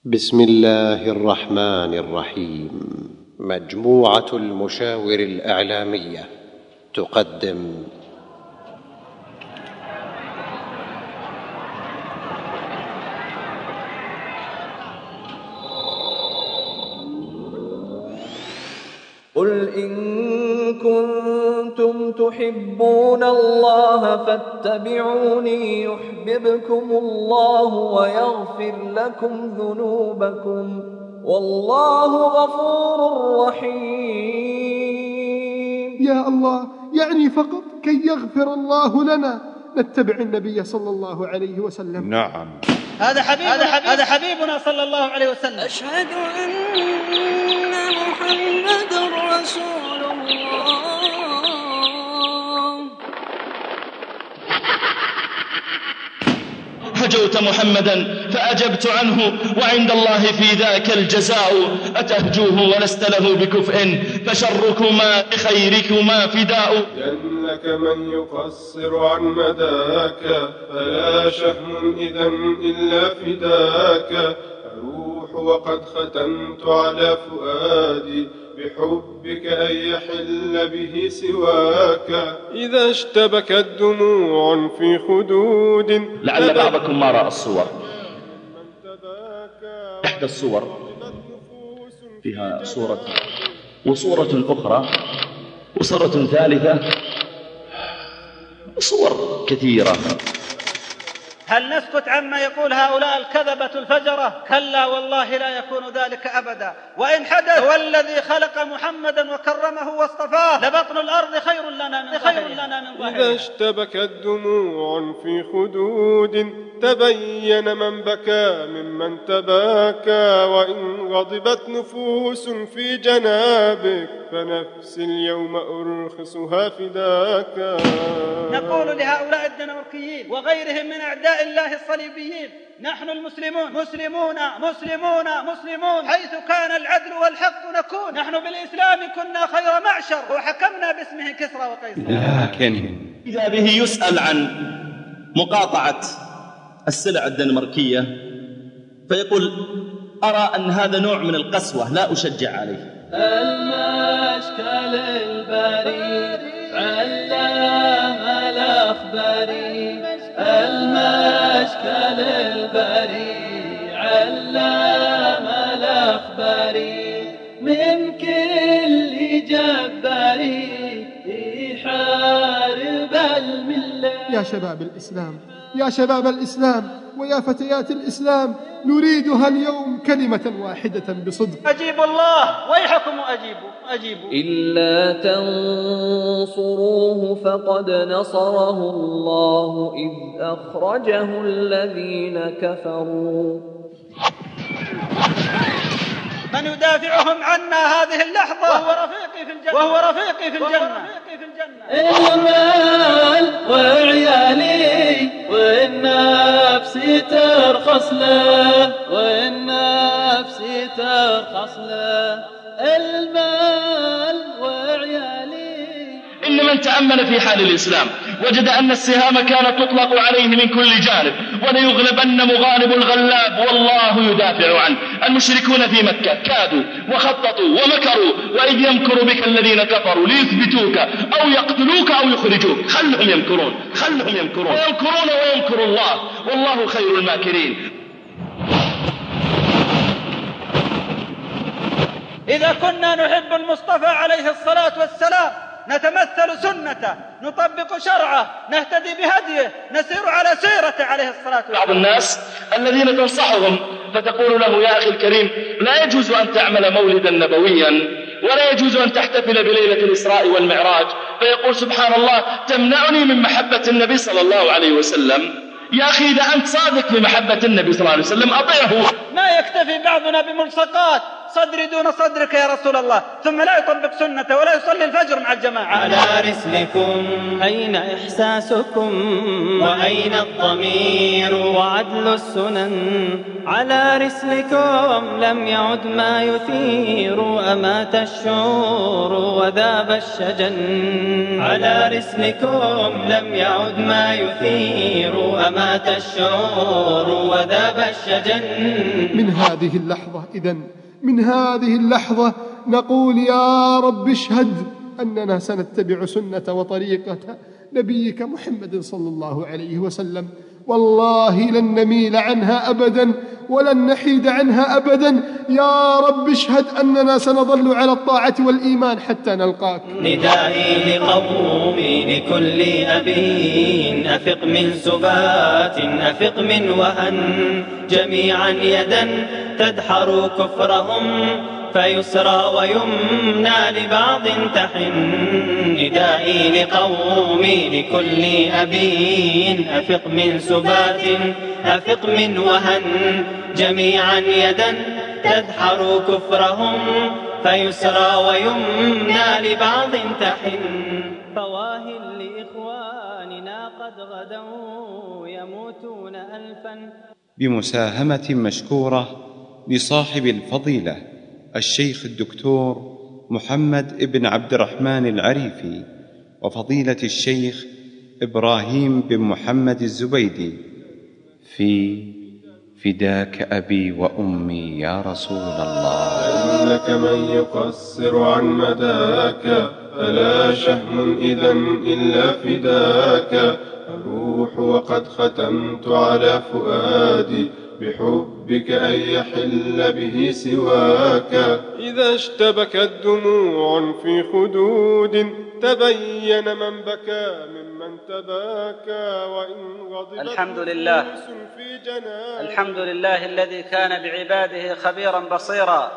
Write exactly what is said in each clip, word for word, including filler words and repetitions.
بسم الله الرحمن الرحيم. مجموعة المشاور الإعلامية تقدم قل إن كنتم تحبون الله فاتبعوني يحببكم الله ويغفر لكم ذنوبكم والله غفور رحيم. يا الله، يعني فقط كي يغفر الله لنا نتبع النبي صلى الله عليه وسلم. نعم، هذا حبيبنا, هذا حبيب هذا حبيبنا صلى الله عليه وسلم. أشهد أن محمد رسول الله. هجوت محمدا فأجبت عنه وعند الله في ذاك الجزاء. أتهجوه ولست له بكفء فشركما لخيركما فداء. لأنك من يقصر عن مداك فلا شهم إذا إلا فداك. أروح وقد ختمت على فؤادي بحبك أن يحل به سواك. إذا اشتبكت دموع في خدود. لعل بعضكم ما رأى الصور. إحدى الصور فيها صورة وصورة أخرى وصورة ثالثة، صور كثيرة. هل نسكت عما يقول هؤلاء الكذبة الفجرة؟ كلا والله لا يكون ذلك أبدا. وإن حدث هو الذي خلق محمدا وكرمه واصطفاه لبطن الأرض خير لنا من خير لنا من ظهرها. إذا اشتبكت دموع في خدود تبين من بكى ممن تباكى. وإن غضبت نفوس في جنابك فنفسي اليوم أرخصها فداك. نقول لهؤلاء الدنماركيين وغيرهم من أعداء الله الصليبيين: نحن المسلمون مسلمون مسلمون مسلمون، حيث كان العدل والحق نكون. نحن بالإسلام كنا خير معشر وحكمنا باسمه كسرى وقيصر. لكن إذا به يسأل عن مقاطعة السلع الدنماركية فيقول: أرى أن هذا نوع من القسوة لا أشجع عليه. المشكل البريد علام الأخباري، المشكل البريد علام الأخباري، من كل جباري يحارب الملة. يا شباب الإسلام، يا شباب الإسلام ويا فتيات الإسلام، نريدها اليوم كلمة واحدة بصدق: أجيبوا الله ويحكم. أجيبوا أجيبوا. إلا تنصروه فقد نصره الله إذ أخرجه الذين كفروا. من يدافعهم عنا هذه اللحظة وهو رفيقي في الجنة وهو رفيقي في الجنة. المال وعيالي والنفس ترخص له، والنفس ترخص له، المال وعيالي. إن من تأمل في حال الإسلام وجد أن السهام كانت تطلق عليه من كل جانب، وليغلبن مغالب الغلاب والله يدافع عنه. المشركون في مكة كادوا وخططوا ومكروا، وإذ يمكر بك الذين كفروا ليثبتوك أو يقتلوك أو يخرجوك. خلهم يمكرون خلهم يمكرون ويمكرون ويمكر الله والله خير الماكرين. إذا كنا نحب المصطفى عليه الصلاة والسلام نتمثل سنته، نطبق شرعه، نهتدي بهديه، نسير على سيرته عليه الصلاة والسلام. بعض الناس الذين تنصحهم فتقول له: يا أخي الكريم، لا يجوز أن تعمل مولدا نبويا ولا يجوز أن تحتفل بليلة الإسراء والمعراج، فيقول: سبحان الله، تمنعني من محبة النبي صلى الله عليه وسلم. يا أخي، إذا أنت صادق في محبة النبي صلى الله عليه وسلم أطيعه. ما يكتفي بعضنا بملصقات صدري دون صدرك يا رسول الله، ثم لا يطبق سنته ولا يصلي الفجر مع الجماعة. على رسلكم أين إحساسكم وأين الضمير وعدل السنن على رسلكم لم يعد ما يثير أمات الشعور وذاب الشجن. على رسلكم لم يعد ما يثير أمات الشعور وذاب الشجن. من هذه اللحظة إذن من هذه اللحظة نقول يا رب اشهد أننا سنتبع سنة وطريقة نبيك محمد صلى الله عليه وسلم، والله لن نميل عنها أبدا ولن نحيد عنها أبدا. يا رب اشهد أننا سنظل على الطاعة والإيمان حتى نلقاك. ندائي لقومي لكل أبي أفق من سبات أفق من وهن، جميعا يدا تدحر كفرهم فيسرى ويمنى لبعض تحن. ندائي لقومي لكل أبي أفق من سبات أفق من وهن، جميعا يدا تدحر كفرهم فيسرى ويمنى لبعض تحن. فواهل لإخواننا قد غدوا يموتون ألفا. بمساهمة مشكورة لصاحب الفضيلة الشيخ الدكتور محمد ابن عبد الرحمن العريفي وفضيلة الشيخ إبراهيم بن محمد الزبيدي في فداك أبي وأمي يا رسول الله. إنك من يقصر عن مداك فلا شهم إذن إلا فداك. أروح وقد ختمت على فؤادي بحبك أن يحل به سواك. إذا اشتبكت دموع في خدود تبين من بكى ممن تباكى، وإن غضبت الحمد لله في جنان. الحمد لله الذي كان بعباده خبيرا بصيرا،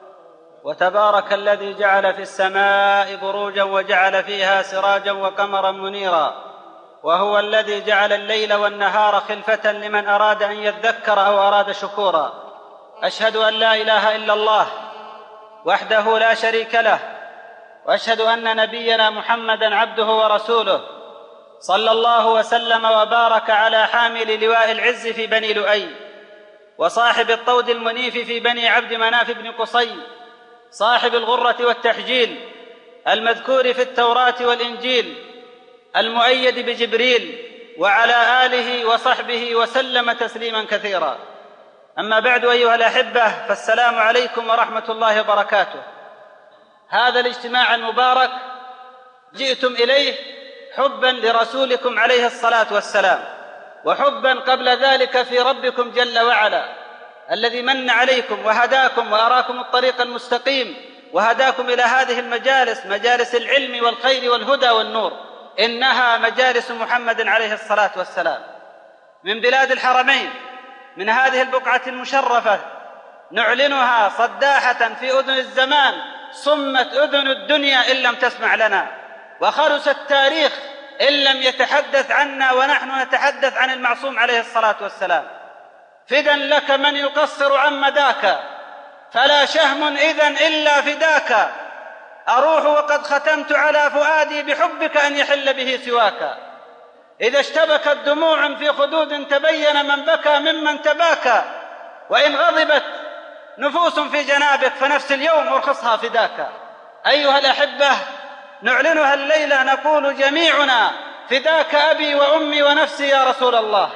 وتبارك الذي جعل في السماء بروجا وجعل فيها سراجا وقمرا منيرا، وهو الذي جعل الليل والنهار خلفة لمن أراد أن يذكر أو أراد شكورا. أشهد أن لا إله إلا الله وحده لا شريك له، وأشهد أن نبينا محمدًا عبده ورسوله، صلى الله وسلم وبارك على حامل لواء العز في بني لؤي، وصاحب الطود المنيف في بني عبد مناف بن قصي، صاحب الغرة والتحجيل المذكور في التوراة والإنجيل، المؤيد بجبريل، وعلى آله وصحبه وسلم تسليما كثيرا. أما بعد أيها الأحبة، فالسلام عليكم ورحمة الله وبركاته. هذا الاجتماع المبارك جئتم إليه حبا لرسولكم عليه الصلاة والسلام، وحبا قبل ذلك في ربكم جل وعلا الذي من عليكم وهداكم وأراكم الطريق المستقيم، وهداكم إلى هذه المجالس، مجالس العلم والخير والهدى والنور. إنها مجالس محمد عليه الصلاة والسلام. من بلاد الحرمين، من هذه البقعة المشرفة، نعلنها صداحة في أذن الزمان، صمت أذن الدنيا إن لم تسمع لنا، وخرس التاريخ إن لم يتحدث عنا ونحن نتحدث عن المعصوم عليه الصلاة والسلام. فدا لك من يقصر عن مداك فلا شهم إذن إلا فداك. أروح وقد ختمت على فؤادي بحبك أن يحل به سواك. إذا اشتبكت دموع في خدود تبين من بكى ممن تباكى، وإن غضبت نفوس في جنابك فنفس اليوم أرخصها فداك. أيها الأحبة، نعلنها الليلة، نقول جميعنا فداك أبي وأمي ونفسي يا رسول الله.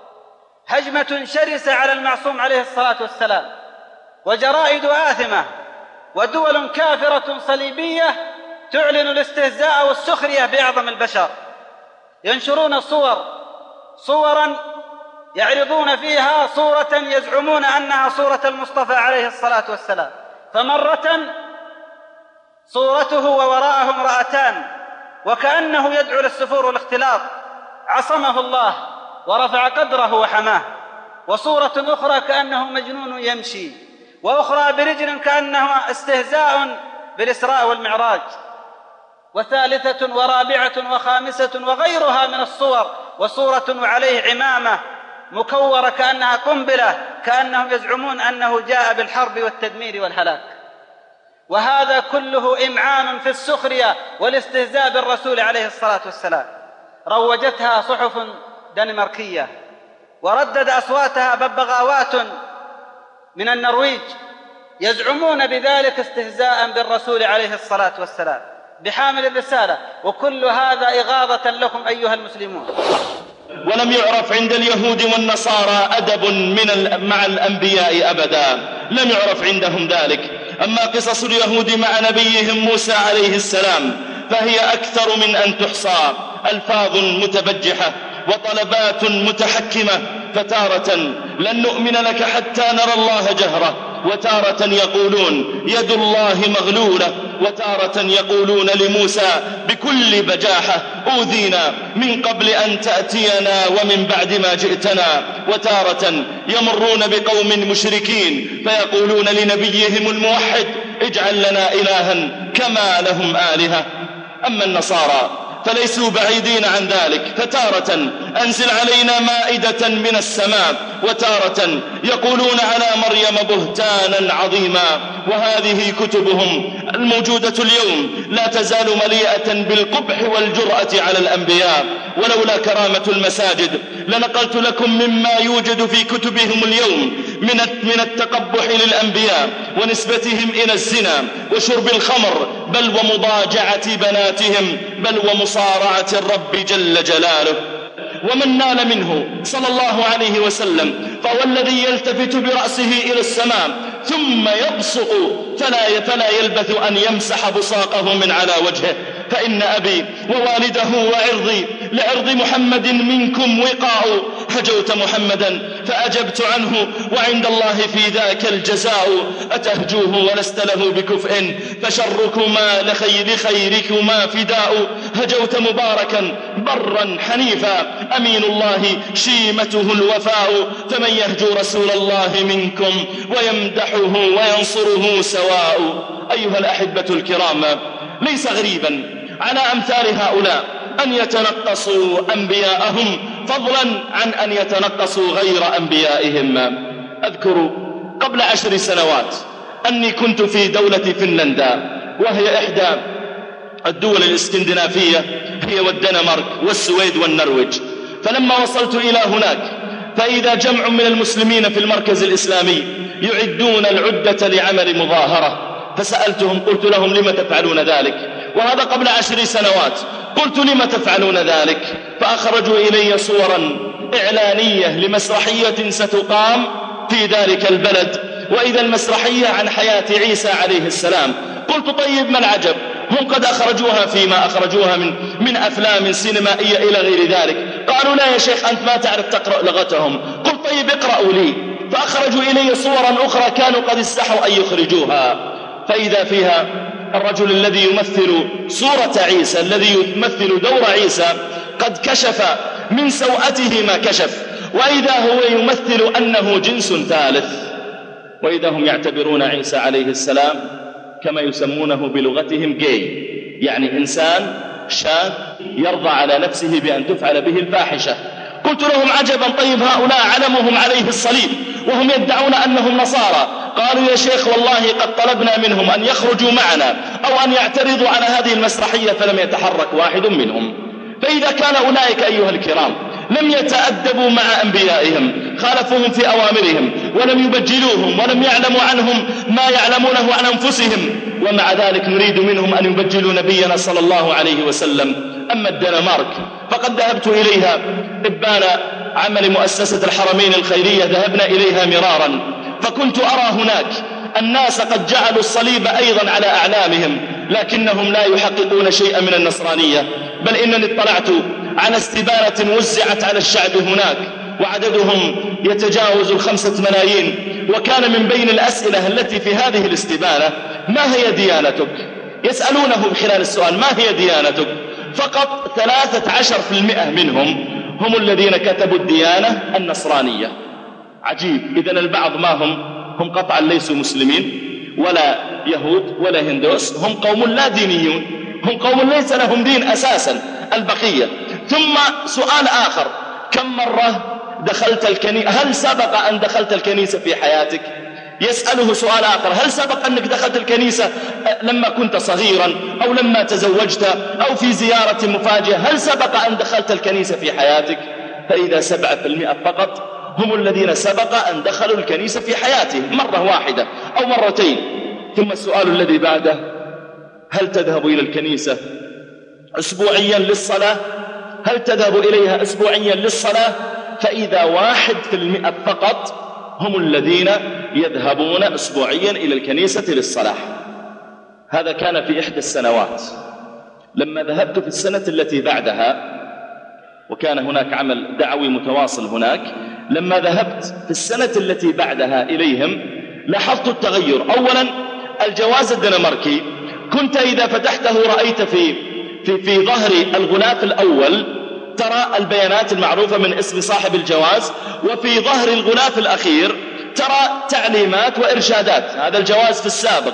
هجمة شرسة على المعصوم عليه الصلاة والسلام، وجرائد آثمة ودول كافرة صليبية تعلن الاستهزاء والسخرية بأعظم البشر، ينشرون صور صورا يعرضون فيها صورة يزعمون أنها صورة المصطفى عليه الصلاة والسلام، فمرة صورته ووراءه امرأتان وكأنه يدعو للسفور والاختلاط، عصمه الله ورفع قدره وحماه. وصورة أخرى كأنه مجنون يمشي، وأخرى برجل كأنه استهزاء بالإسراء والمعراج، وثالثة ورابعة وخامسة وغيرها من الصور، وصورة وعليه عمامة مكورة كأنها قنبلة، كأنهم يزعمون أنه جاء بالحرب والتدمير والهلاك. وهذا كله إمعان في السخرية والاستهزاء بالرسول عليه الصلاة والسلام. روجتها صحف دنماركية، وردد أصواتها ببغاوات من النرويج يزعمون بذلك استهزاء بالرسول عليه الصلاة والسلام بحامل الرسالة، وكل هذا إغاظة لكم أيها المسلمون. ولم يعرف عند اليهود والنصارى أدب من مع الأنبياء أبدا، لم يعرف عندهم ذلك. أما قصص اليهود مع نبيهم موسى عليه السلام فهي أكثر من أن تحصى، ألفاظ متبجحة وطلبات متحكمة، فتارة لن نؤمن لك حتى نرى الله جهرة، وتارة يقولون يد الله مغلولة، وتارة يقولون لموسى بكل بجاحة أوذينا من قبل أن تأتينا ومن بعد ما جئتنا، وتارة يمرون بقوم مشركين فيقولون لنبيهم الموحد اجعل لنا إلها كما لهم آلهة. أما النصارى فليسوا بعيدين عن ذلك، فتارة أنزل علينا مائدة من السماء، وتارة يقولون على مريم بهتانا عظيما. وهذه كتبهم الموجودة اليوم لا تزال مليئة بالقبح والجرأة على الأنبياء. ولولا كرامة المساجد لنقلت لكم مما يوجد في كتبهم اليوم من التقبح للأنبياء ونسبتهم إلى الزنا وشرب الخمر، بل ومضاجعة بناتهم، بل ومصارعة الرب جل جلاله. ومن نال منه صلى الله عليه وسلم فهو الذي يلتفت برأسه إلى السماء ثم يبصق فلا, فلا يلبث أن يمسح بصاقه من على وجهه. فإن أبي ووالده وعرضي لعرض محمد منكم وقاء، هجوت محمدا فأجبت عنه وعند الله في ذاك الجزاء. أتهجوه ولست له بكفء فشركما لخير خيركما فداء. هجوت مباركا برا حنيفا أمين الله شيمته الوفاء. فمن يهجو رسول الله منكم ويمدحه وينصره سواء. أيها الأحبة الكرام، ليس غريبا على أمثال هؤلاء أن يتنقصوا أنبياءهم فضلا عن أن يتنقصوا غير أنبيائهم. أذكر قبل عشر سنوات أني كنت في دولة فنلندا، وهي إحدى الدول الإسكندنافية، هي والدنمارك والسويد والنرويج. فلما وصلت إلى هناك فإذا جمع من المسلمين في المركز الإسلامي يعدون العدة لعمل مظاهرة، فسألتهم قلت لهم لم تفعلون ذلك؟ وهذا قبل عشر سنوات. قلت لم تفعلون ذلك؟ فأخرجوا إلي صورا إعلانية لمسرحية ستقام في ذلك البلد، وإذا المسرحية عن حياة عيسى عليه السلام. قلت طيب ما العجب، هم قد أخرجوها فيما أخرجوها من, من أفلام سينمائية إلى غير ذلك. قالوا لا يا شيخ أنت ما تعرف تقرأ لغتهم. قلت طيب اقرأوا لي. فأخرجوا إلي صورا أخرى كانوا قد استحوا أن يخرجوها، فإذا فيها الرجل الذي يمثل صورة عيسى، الذي يمثل دور عيسى، قد كشف من سوءته ما كشف، وإذا هو يمثل أنه جنس ثالث. وإذا هم يعتبرون عيسى عليه السلام كما يسمونه بلغتهم جاي، يعني إنسان شاذ يرضى على نفسه بأن تفعل به الفاحشة. قلت لهم عجبا، طيب هؤلاء علمهم عليه الصليب وهم يدعون أنهم نصارى. قالوا يا شيخ والله قد طلبنا منهم أن يخرجوا معنا أو أن يعترضوا على هذه المسرحية فلم يتحرك واحد منهم. فإذا كان أولئك أيها الكرام لم يتأدبوا مع أنبيائهم، خالفوهم في أوامرهم ولم يبجلوهم ولم يعلموا عنهم ما يعلمونه عن أنفسهم، ومع ذلك نريد منهم أن يبجلوا نبينا صلى الله عليه وسلم. أما الدنمارك فقد ذهبت إليها إبان عمل مؤسسة الحرمين الخيرية، ذهبنا إليها مرارا، فكنت أرى هناك الناس قد جعلوا الصليب أيضا على أعلامهم، لكنهم لا يحققون شيئا من النصرانية. بل إنني اطلعت على استبانة وزعت على الشعب هناك وعددهم يتجاوز الخمسة ملايين، وكان من بين الأسئلة التي في هذه الاستبانة ما هي ديانتك؟ يسألونه خلال السؤال ما هي ديانتك؟ فقط ثلاثة عشر في المئة منهم هم الذين كتبوا الديانة النصرانية. عجيب. إذن البعض ما هم هم قطعا ليسوا مسلمين ولا يهود ولا هندوس، هم قوم لا دينيون، هم قوم ليس لهم دين أساسا البقية. ثم سؤال آخر، كم مرة دخلت الكنيسة؟ هل سبق أن دخلت الكنيسة في حياتك؟ يسأله سؤال آخر، هل سبق أنك دخلت الكنيسة لما كنت صغيرا أو لما تزوجت أو في زيارة مفاجئة؟ هل سبق أن دخلت الكنيسة في حياتك؟ فإذا سبعة في المئة فقط هم الذين سبق أن دخلوا الكنيسة في حياتهم مرة واحدة أو مرتين. ثم السؤال الذي بعده: هل تذهب إلى الكنيسة أسبوعيا للصلاة؟ هل تذهب إليها أسبوعيا للصلاة؟ فإذا واحد في المئة فقط هم الذين يذهبون أسبوعيا إلى الكنيسة للصلاة. هذا كان في إحدى السنوات. لما ذهبت في السنة التي بعدها، وكان هناك عمل دعوي متواصل هناك، لما ذهبت في السنة التي بعدها إليهم لاحظت التغير. أولا الجواز الدنماركي كنت إذا فتحته رأيت في, في, في ظهر الغلاف الأول ترى البيانات المعروفة من اسم صاحب الجواز، وفي ظهر الغلاف الأخير ترى تعليمات وإرشادات. هذا الجواز في السابق.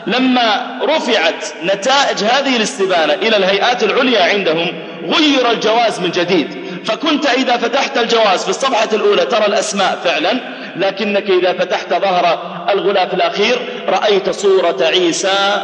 لما رفعت نتائج هذه الاستبانة إلى الهيئات العليا عندهم غير الجواز من جديد، فكنت إذا فتحت الجواز في الصفحة الأولى ترى الأسماء فعلا، لكنك إذا فتحت ظهر الغلاف الأخير رأيت صورة عيسى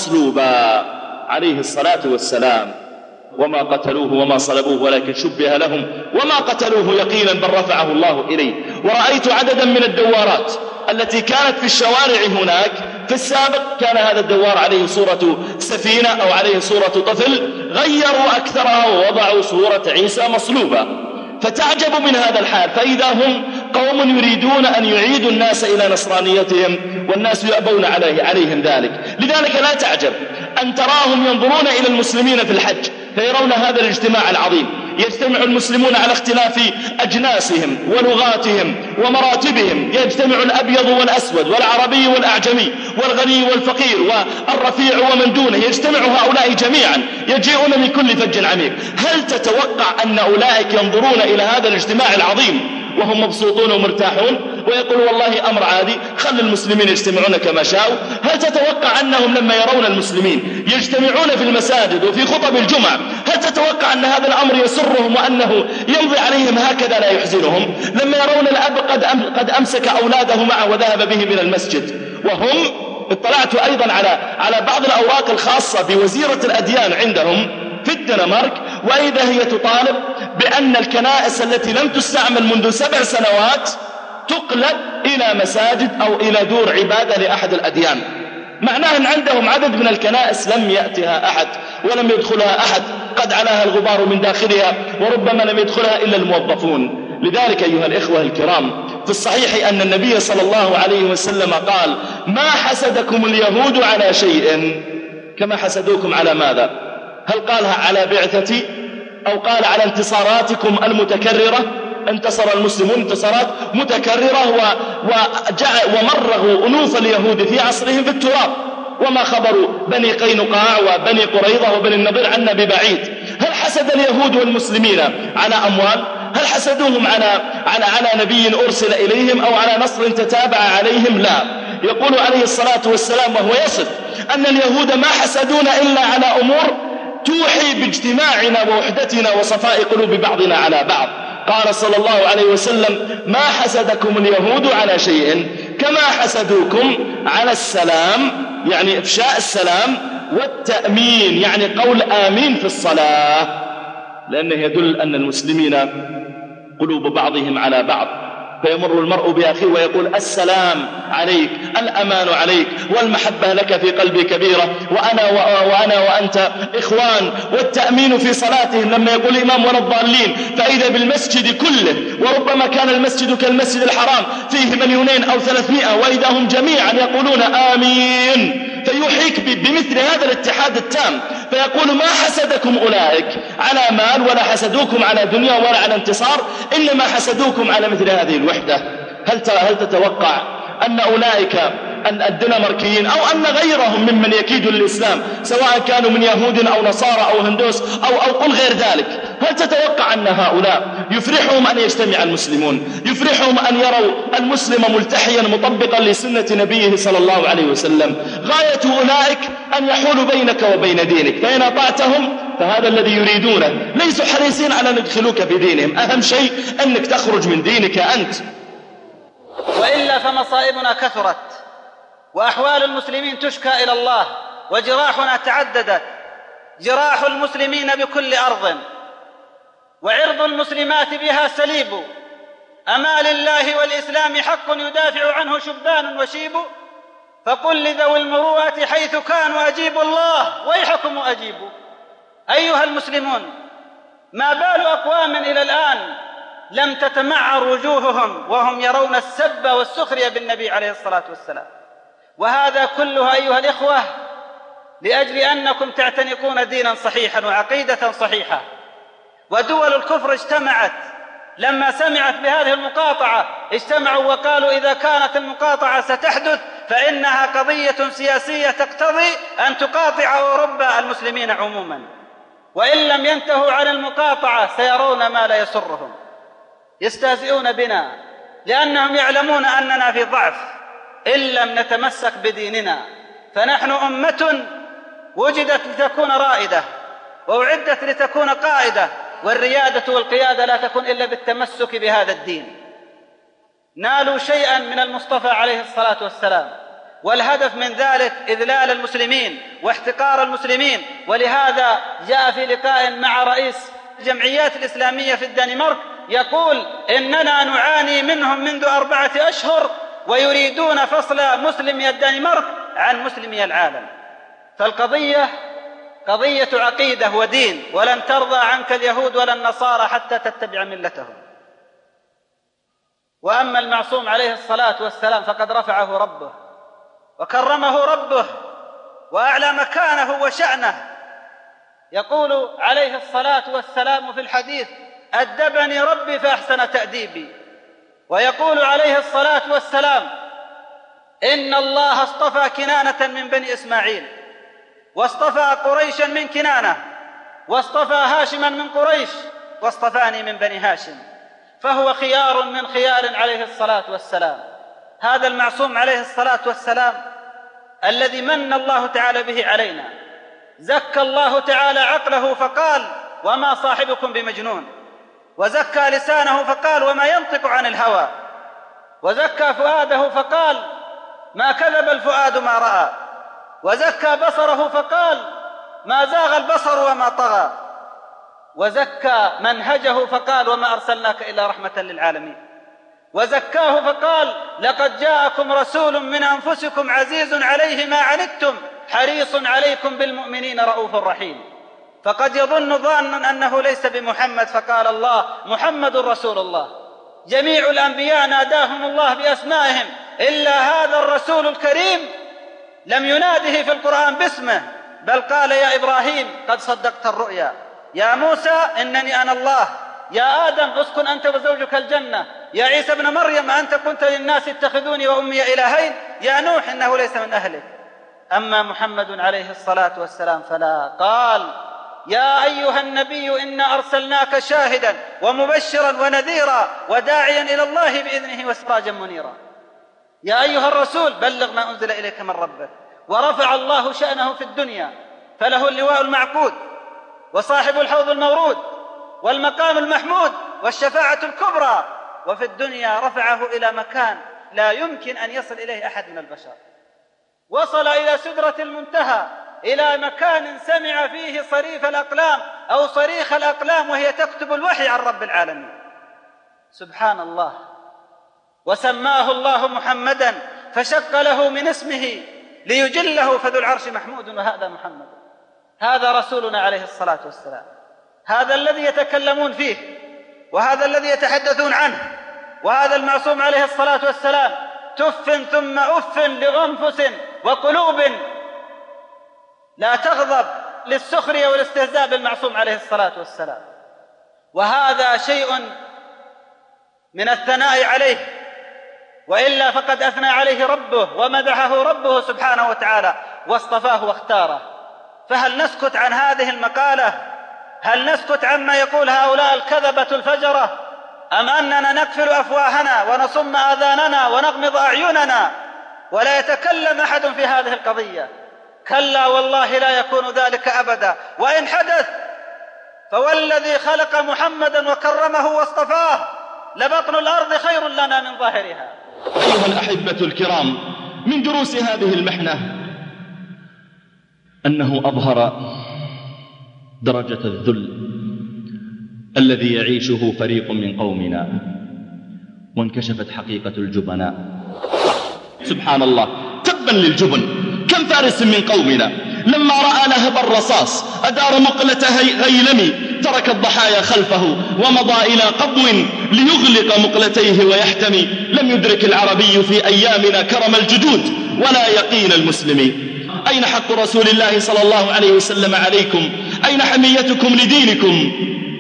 مصلوبا عليه الصلاة والسلام. وما قتلوه وما صلبوه ولكن شبه لهم وما قتلوه يقينا بل رفعه الله إليه. ورأيت عددا من الدوارات التي كانت في الشوارع هناك. في السابق كان هذا الدوار عليه صورة سفينة أو عليه صورة طفل، غيروا أكثرها ووضعوا صورة عيسى مصلوبة. فتعجب من هذا الحال، فإذا هم قوم يريدون أن يعيدوا الناس إلى نصرانيتهم والناس يأبون عليه عليهم ذلك. لذلك لا تعجب أن تراهم ينظرون إلى المسلمين في الحج فيرون هذا الاجتماع العظيم، يجتمع المسلمون على اختلاف أجناسهم ولغاتهم ومراتبهم، يجتمع الأبيض والأسود والعربي والأعجمي والغني والفقير والرفيع ومن دونه، يجتمع هؤلاء جميعا يجيئون من كل فج عميق. هل تتوقع أن أولئك ينظرون إلى هذا الاجتماع العظيم وهم مبسوطون ومرتاحون ويقول والله أمر عادي، خل المسلمين يجتمعون كما شاءوا؟ هل تتوقع أنهم لما يرون المسلمين يجتمعون في المساجد وفي خطب الجمعة هل تتوقع أن هذا الأمر يسرهم وأنه يمضي عليهم هكذا لا يحزنهم؟ لما يرون الأب قد, أم قد أمسك أولاده معه وذهب بهم إلى المسجد، وهم اطلعت أيضا على, على بعض الأوراق الخاصة بوزيرة الأديان عندهم في الدنمارك، وإذا هي تطالب بأن الكنائس التي لم تستعمل منذ سبع سنوات تقلب إلى مساجد أو إلى دور عبادة لأحد الأديان. معناه أن عندهم عدد من الكنائس لم يأتها أحد ولم يدخلها أحد، قد علاها الغبار من داخلها وربما لم يدخلها إلا الموظفون. لذلك أيها الإخوة الكرام، في الصحيح أن النبي صلى الله عليه وسلم قال: ما حسدكم اليهود على شيء كما حسدوكم على ماذا؟ هل قالها على بعثتي أو قال على انتصاراتكم المتكررة؟ انتصر المسلمون انتصارات متكررة ومرغوا أنوف اليهود في عصرهم في التراب، وما خبر بني قينقاع وبني قريظة وبني النضير عنا ببعيد. هل حسد اليهود والمسلمين على أموال؟ هل حسدوهم على, على, على نبي أرسل إليهم أو على نصر تتابع عليهم؟ لا. يقول عليه الصلاة والسلام وهو يصف أن اليهود ما حسدونا إلا على أمور توحي باجتماعنا ووحدتنا وصفاء قلوب بعضنا على بعض. قال صلى الله عليه وسلم: ما حسدكم اليهود على شيء كما حسدوكم على السلام، يعني إفشاء السلام، والتأمين يعني قول آمين في الصلاة، لأنه يدل أن المسلمين قلوب بعضهم على بعض. فيمر المرء بأخيه ويقول: السلام عليك، الأمان عليك، والمحبة لك في قلبي كبيرة، وأنا وأنا وأنت إخوان. والتأمين في صلاتهم لما يقول الإمام ولا الضالين، فإذا بالمسجد كله، وربما كان المسجد كالمسجد الحرام فيه مليونين أو ثلاثمائة، وإذا هم جميعا يقولون آمين، فيوحيك بمثل هذا الاتحاد التام. فيقول: ما حسدكم أولئك على مال ولا حسدوكم على دنيا ولا على انتصار، إنما حسدوكم على مثل هذه الوحدة. هل ترى هل تتوقع أن أولئك أن الدنماركيين أو أن غيرهم ممن يكيدوا للإسلام سواء كانوا من يهود أو نصارى أو هندوس أو أو قل غير ذلك، هل تتوقع أن هؤلاء يفرحهم أن يجتمع المسلمون، يفرحهم أن يروا المسلم ملتحيا مطبقا لسنة نبيه صلى الله عليه وسلم؟ غاية أولئك أن يحول بينك وبين دينك، فإن أطعتهم فهذا الذي يريدونه. ليسوا حريصين على أن يدخلوك بدينهم، أهم شيء أنك تخرج من دينك أنت. وإلا فمصائبنا كثرت، وأحوال المسلمين تشكى إلى الله، وجراحنا تعددت، جراح المسلمين بكل أرض، وعرض المسلمات بها سليب، أما لله والإسلام حق يدافع عنه شبان وشيب؟ فقل لذوي المروءة حيث كانوا أجيبوا الله ويحكم أجيبوا. أيها المسلمون، ما بال أقوام إلى الآن لم تتمعر وجوههم وهم يرون السب والسخرية بالنبي عليه الصلاة والسلام؟ وهذا كله أيها الإخوة لأجل أنكم تعتنقون دينا صحيحا وعقيدة صحيحة. ودول الكفر اجتمعت لما سمعت بهذه المقاطعة، اجتمعوا وقالوا إذا كانت المقاطعة ستحدث فإنها قضية سياسية تقتضي أن تقاطع أوروبا المسلمين عموما، وإن لم ينتهوا عن المقاطعة سيرون ما لا يسرهم. يستهزئون بنا لأنهم يعلمون أننا في ضعف إن لم نتمسك بديننا، فنحن أمة وجدت لتكون رائدة وأعدت لتكون قائدة، والريادة والقيادة لا تكون إلا بالتمسك بهذا الدين. نالوا شيئا من المصطفى عليه الصلاة والسلام، والهدف من ذلك إذلال المسلمين واحتقار المسلمين. ولهذا جاء في لقاء مع رئيس الجمعيات الإسلامية في الدنمارك يقول إننا نعاني منهم منذ أربعة أشهر ويريدون فصل مسلمي الدنمارك عن مسلمي العالم. فالقضية قضية عقيدة ودين، ولن ترضى عنك اليهود ولا النصارى حتى تتبع ملتهم. وأما المعصوم عليه الصلاة والسلام فقد رفعه ربه وكرمه ربه وأعلى مكانه وشأنه. يقول عليه الصلاة والسلام في الحديث: أدبني ربي فأحسن تأديبي. ويقول عليه الصلاة والسلام: إن الله اصطفى كنانة من بني إسماعيل، واصطفى قريشا من كنانة، واصطفى هاشما من قريش، واصطفاني من بني هاشم، فهو خيار من خيار عليه الصلاة والسلام. هذا المعصوم عليه الصلاة والسلام الذي من الله تعالى به علينا، زكى الله تعالى عقله فقال: وما صاحبكم بمجنون، وزكى لسانه فقال: وما ينطق عن الهوى، وزكى فؤاده فقال: ما كذب الفؤاد ما رأى، وزكى بصره فقال: ما زاغ البصر وما طغى، وزكى منهجه فقال: وما أرسلناك إلا رحمة للعالمين، وزكاه فقال: لقد جاءكم رسول من أنفسكم عزيز عليه ما عنتم حريص عليكم بالمؤمنين رؤوف رحيم. فقد يظن ظان أنه ليس بمحمد، فقال الله: محمد رسول الله. جميع الأنبياء ناداهم الله بأسمائهم إلا هذا الرسول الكريم لم يناده في القرآن باسمه، بل قال: يا إبراهيم قد صدقت الرؤيا، يا موسى إنني أنا الله، يا آدم اسكن أنت وزوجك الجنة، يا عيسى ابن مريم أنت قلت للناس اتخذوني وأمي إلهين، يا نوح إنه ليس من أهلك. أما محمد عليه الصلاة والسلام فلا، قال: يا أيها النبي إنا أرسلناك شاهدا ومبشرا ونذيرا وداعيا إلى الله بإذنه وسراجا منيرا. يا أيها الرسول بلغ ما أنزل إليك من ربك. ورفع الله شأنه في الدنيا، فله اللواء المعقود وصاحب الحوض المورود والمقام المحمود والشفاعة الكبرى، وفي الدنيا رفعه إلى مكان لا يمكن أن يصل إليه أحد من البشر. وصل إلى سدرة المنتهى، إلى مكان سمع فيه صريف الأقلام أو صريخ الأقلام وهي تكتب الوحي عن رب العالمين. سبحان الله. وسماه الله محمدا فشق له من اسمه ليجله، فذو العرش محمود وهذا محمد. هذا رسولنا عليه الصلاة والسلام، هذا الذي يتكلمون فيه، وهذا الذي يتحدثون عنه، وهذا المعصوم عليه الصلاة والسلام. تف ثم أف لأنفس وقلوب لا تغضب للسخرية والاستهزاء بالمعصوم عليه الصلاة والسلام. وهذا شيء من الثناء عليه، وإلا فقد أثنى عليه ربه ومدحه ربه سبحانه وتعالى واصطفاه واختاره. فهل نسكت عن هذه المقالة؟ هل نسكت عما يقول هؤلاء الكذبة الفجرة؟ أم أننا نقفل أفواهنا ونصم آذاننا ونغمض أعيننا ولا يتكلم أحد في هذه القضية؟ كلا والله لا يكون ذلك أبدا. وإن حدث فوالذي خلق محمدا وكرمه واصطفاه لبطن الأرض خير لنا من ظاهرها. أيها الأحبة الكرام، من دروس هذه المحنة أنه أظهر درجة الذل الذي يعيشه فريق من قومنا، وانكشفت حقيقة الجبناء. سبحان الله، تبا للجبن. كم فارس من قومنا لما رأى لهب الرصاص أدار مقلة غيلم، ترك الضحايا خلفه ومضى إلى قبو ليغلق مقلتيه ويحتمي. لم يدرك العربي في أيامنا كرم الجدود ولا يقين المسلمين. أين حق رسول الله صلى الله عليه وسلم عليكم؟ أين حميتكم لدينكم؟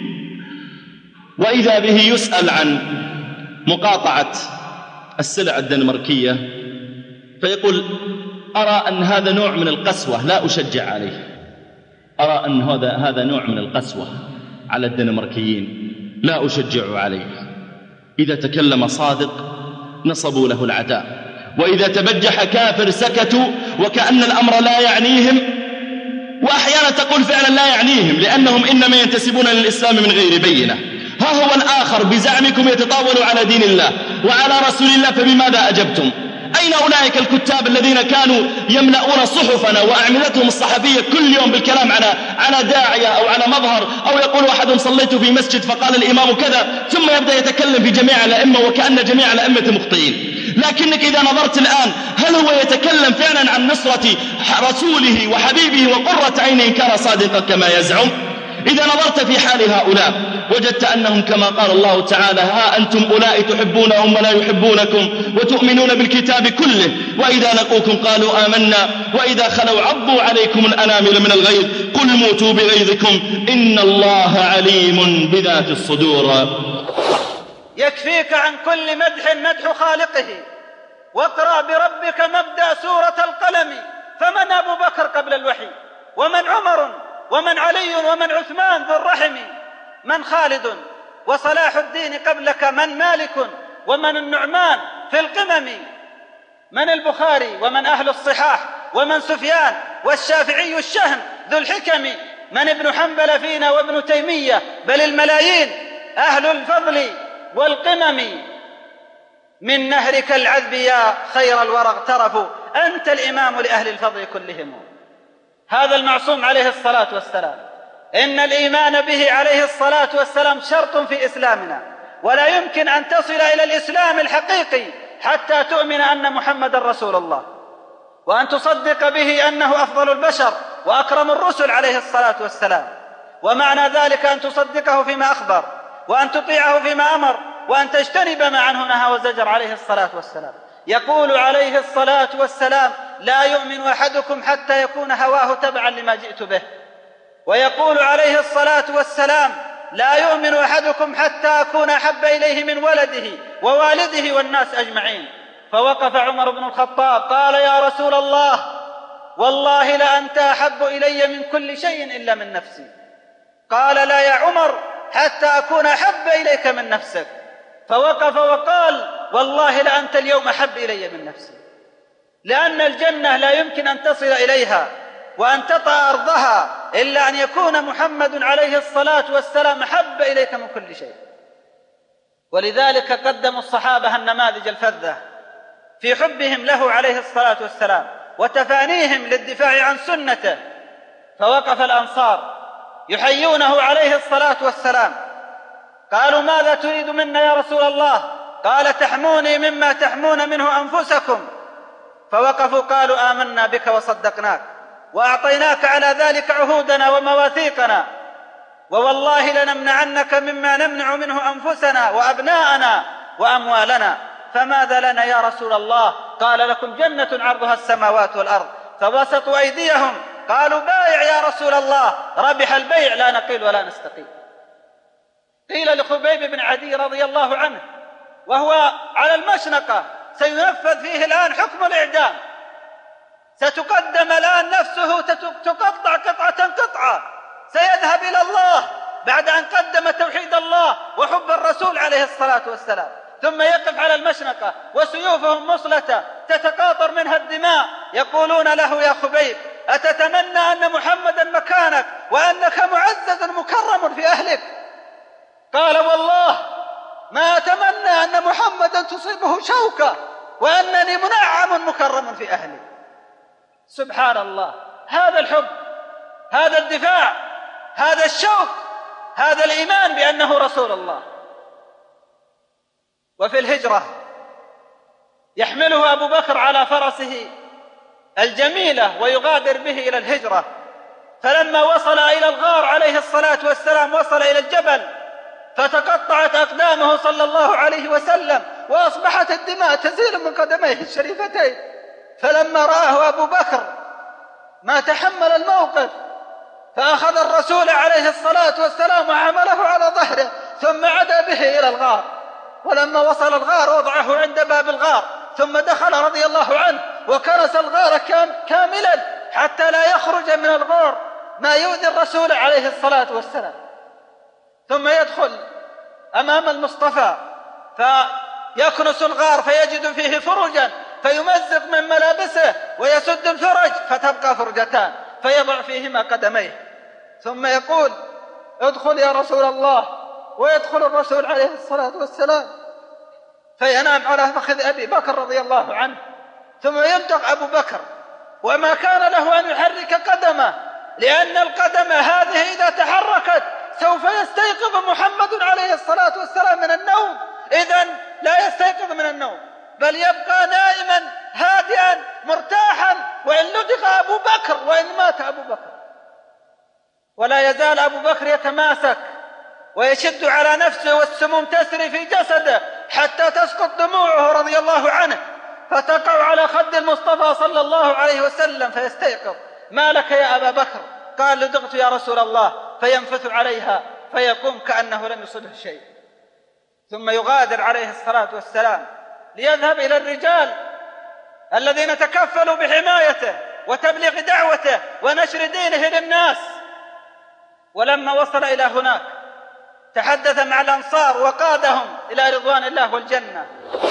وإذا به يسأل عن مقاطعة السلع الدنماركية فيقول: أرى أن هذا نوع من القسوة لا أشجع عليه. أرى أن هذا هذا نوع من القسوة على الدنماركيين لا أشجع عليه. إذا تكلم صادق نصبوا له العداء، وإذا تبجح كافر سكتوا وكأن الأمر لا يعنيهم، وأحيانا تقول فعلا لا يعنيهم لأنهم إنما ينتسبون للإسلام من غير بينة. ها هو الآخر بزعمكم يتطاول على دين الله وعلى رسول الله، فبماذا أجبتم؟ أين أولئك الكتاب الذين كانوا يملؤون صحفنا وأعمدتهم الصحفية كل يوم بالكلام على على داعية أو على مظهر، أو يقول أحدهم صليت في مسجد فقال الإمام كذا، ثم يبدأ يتكلم في جميع الأئمة وكأن جميع الأئمة مخطئين. لكنك إذا نظرت الآن هل هو يتكلم فعلا عن نصرة رسوله وحبيبه وقرة عينه كان صادقا كما يزعم؟ إذا نظرت في حال هؤلاء وجدت أنهم كما قال الله تعالى: ها أنتم أولئك تحبونهم ولا يحبونكم وتؤمنون بالكتاب كله وإذا لقوكم قالوا آمنا وإذا خلوا عضوا عليكم الأنامل من الغيظ قل موتوا بغيظكم إن الله عليم بذات الصدور. يكفيك عن كل مدح مدح خالقه، واقرأ بربك مبدأ سورة القلم. فمن أبو بكر قبل الوحي؟ ومن عمر؟ ومن علي؟ ومن عثمان ذو الرحم؟ من خالد وصلاح الدين قبلك؟ من مالك ومن النعمان في القمم؟ من البخاري ومن أهل الصحاح؟ ومن سفيان والشافعي الشهم ذو الحكم؟ من ابن حنبل فينا وابن تيمية بل الملايين أهل الفضل والقمم؟ من نهرك العذب يا خير الورى اغترفوا، أنت الإمام لأهل الفضل كلهم. هذا المعصوم عليه الصلاة والسلام إن الإيمان به عليه الصلاة والسلام شرط في إسلامنا، ولا يمكن أن تصل إلى الإسلام الحقيقي حتى تؤمن أن محمد رسول الله، وأن تصدق به أنه أفضل البشر وأكرم الرسل عليه الصلاة والسلام. ومعنى ذلك أن تصدقه فيما أخبر، وأن تطيعه فيما أمر، وأن تجتنب ما عنه نهى وزجر عليه الصلاة والسلام. يقول عليه الصلاة والسلام: لا يؤمن أحدكم حتى يكون هواه تبعا لما جئت به. ويقول عليه الصلاة والسلام: لا يؤمن أحدكم حتى أكون أحب إليه من ولده ووالده والناس أجمعين. فوقف عمر بن الخطاب قال: يا رسول الله، والله لأنت أحب إلي من كل شيء إلا من نفسي. قال: لا يا عمر، حتى أكون أحب إليك من نفسك. فوقف وقال: والله لأنت اليوم أحب إلي من نفسي. لأن الجنة لا يمكن أن تصل إليها وأن تطأ أرضها إلا أن يكون محمد عليه الصلاة والسلام أحب إليك من كل شيء. ولذلك قدموا الصحابة النماذج الفذة في حبهم له عليه الصلاة والسلام وتفانيهم للدفاع عن سنته. فوقف الأنصار يحيونه عليه الصلاة والسلام، قالوا: ماذا تريد منا يا رسول الله؟ قال: تحموني مما تحمون منه أنفسكم. فوقفوا قالوا: آمنا بك وصدقناك وأعطيناك على ذلك عهودنا ومواثيقنا، ووالله لنمنعنك مما نمنع منه أنفسنا وأبناءنا وأموالنا. فماذا لنا يا رسول الله؟ قال: لكم جنة عرضها السماوات والأرض. فبسطوا أيديهم قالوا: بايع يا رسول الله. ربح البيع، لا نقيل ولا نستقيل. قيل لخبيب بن عدي رضي الله عنه وهو على المشنقة سينفذ فيه الآن حكم الإعدام، ستقدم الآن نفسه تقطع قطعة قطعة، سيذهب إلى الله بعد أن قدم توحيد الله وحب الرسول عليه الصلاة والسلام، ثم يقف على المشنقة وسيوفهم مصلة تتقاطر منها الدماء. يقولون له: يا خبيب، أتتمنى أن محمدا مكانك وأنك معزز مكرم في أهلك؟ قال: والله ما أتمنى أن محمدا تصيبه شوكة وأنني منعم مكرم في أهلي. سبحان الله، هذا الحب، هذا الدفاع، هذا الشوق، هذا الإيمان بأنه رسول الله. وفي الهجرة يحمله أبو بكر على فرسه الجميلة ويغادر به إلى الهجرة. فلما وصل إلى الغار عليه الصلاة والسلام وصل إلى الجبل فتقطعت أقدامه صلى الله عليه وسلم وأصبحت الدماء تسيل من قدميه الشريفتين. فلما رآه أبو بكر ما تحمل الموقف فأخذ الرسول عليه الصلاة والسلام وحمله على ظهره ثم عدا به إلى الغار. ولما وصل الغار وضعه عند باب الغار ثم دخل رضي الله عنه وكنس الغار كاملا حتى لا يخرج من الغار ما يؤذي الرسول عليه الصلاة والسلام. ثم يدخل أمام المصطفى فيكنس الغار فيجد فيه فرجا فيمزق من ملابسه ويسد الفرج فتبقى فرجتان فيضع فيهما قدميه ثم يقول ادخل يا رسول الله، ويدخل الرسول عليه الصلاة والسلام فينام على فخذ أبي بكر رضي الله عنه ثم ينطق أبو بكر وما كان له أن يحرك قدمه لأن القدم هذه إذا تحركت سوف يستيقظ محمد عليه الصلاة والسلام من النوم، إذن لا يستيقظ من النوم بل يبقى نائما هادئا مرتاحا وإن لدغ أبو بكر وإن مات أبو بكر. ولا يزال أبو بكر يتماسك ويشد على نفسه والسموم تسري في جسده حتى تسقط دموعه رضي الله عنه فتقع على خد المصطفى صلى الله عليه وسلم فيستيقظ. ما لك يا أبا بكر؟ قال لدغت يا رسول الله، فينفث عليها فيقوم كأنه لم يصبه شيء. ثم يغادر عليه الصلاة والسلام ليذهب إلى الرجال الذين تكفلوا بحمايته وتبليغ دعوته ونشر دينه للناس. ولما وصل إلى هناك تحدث مع الأنصار وقادهم إلى رضوان الله والجنة.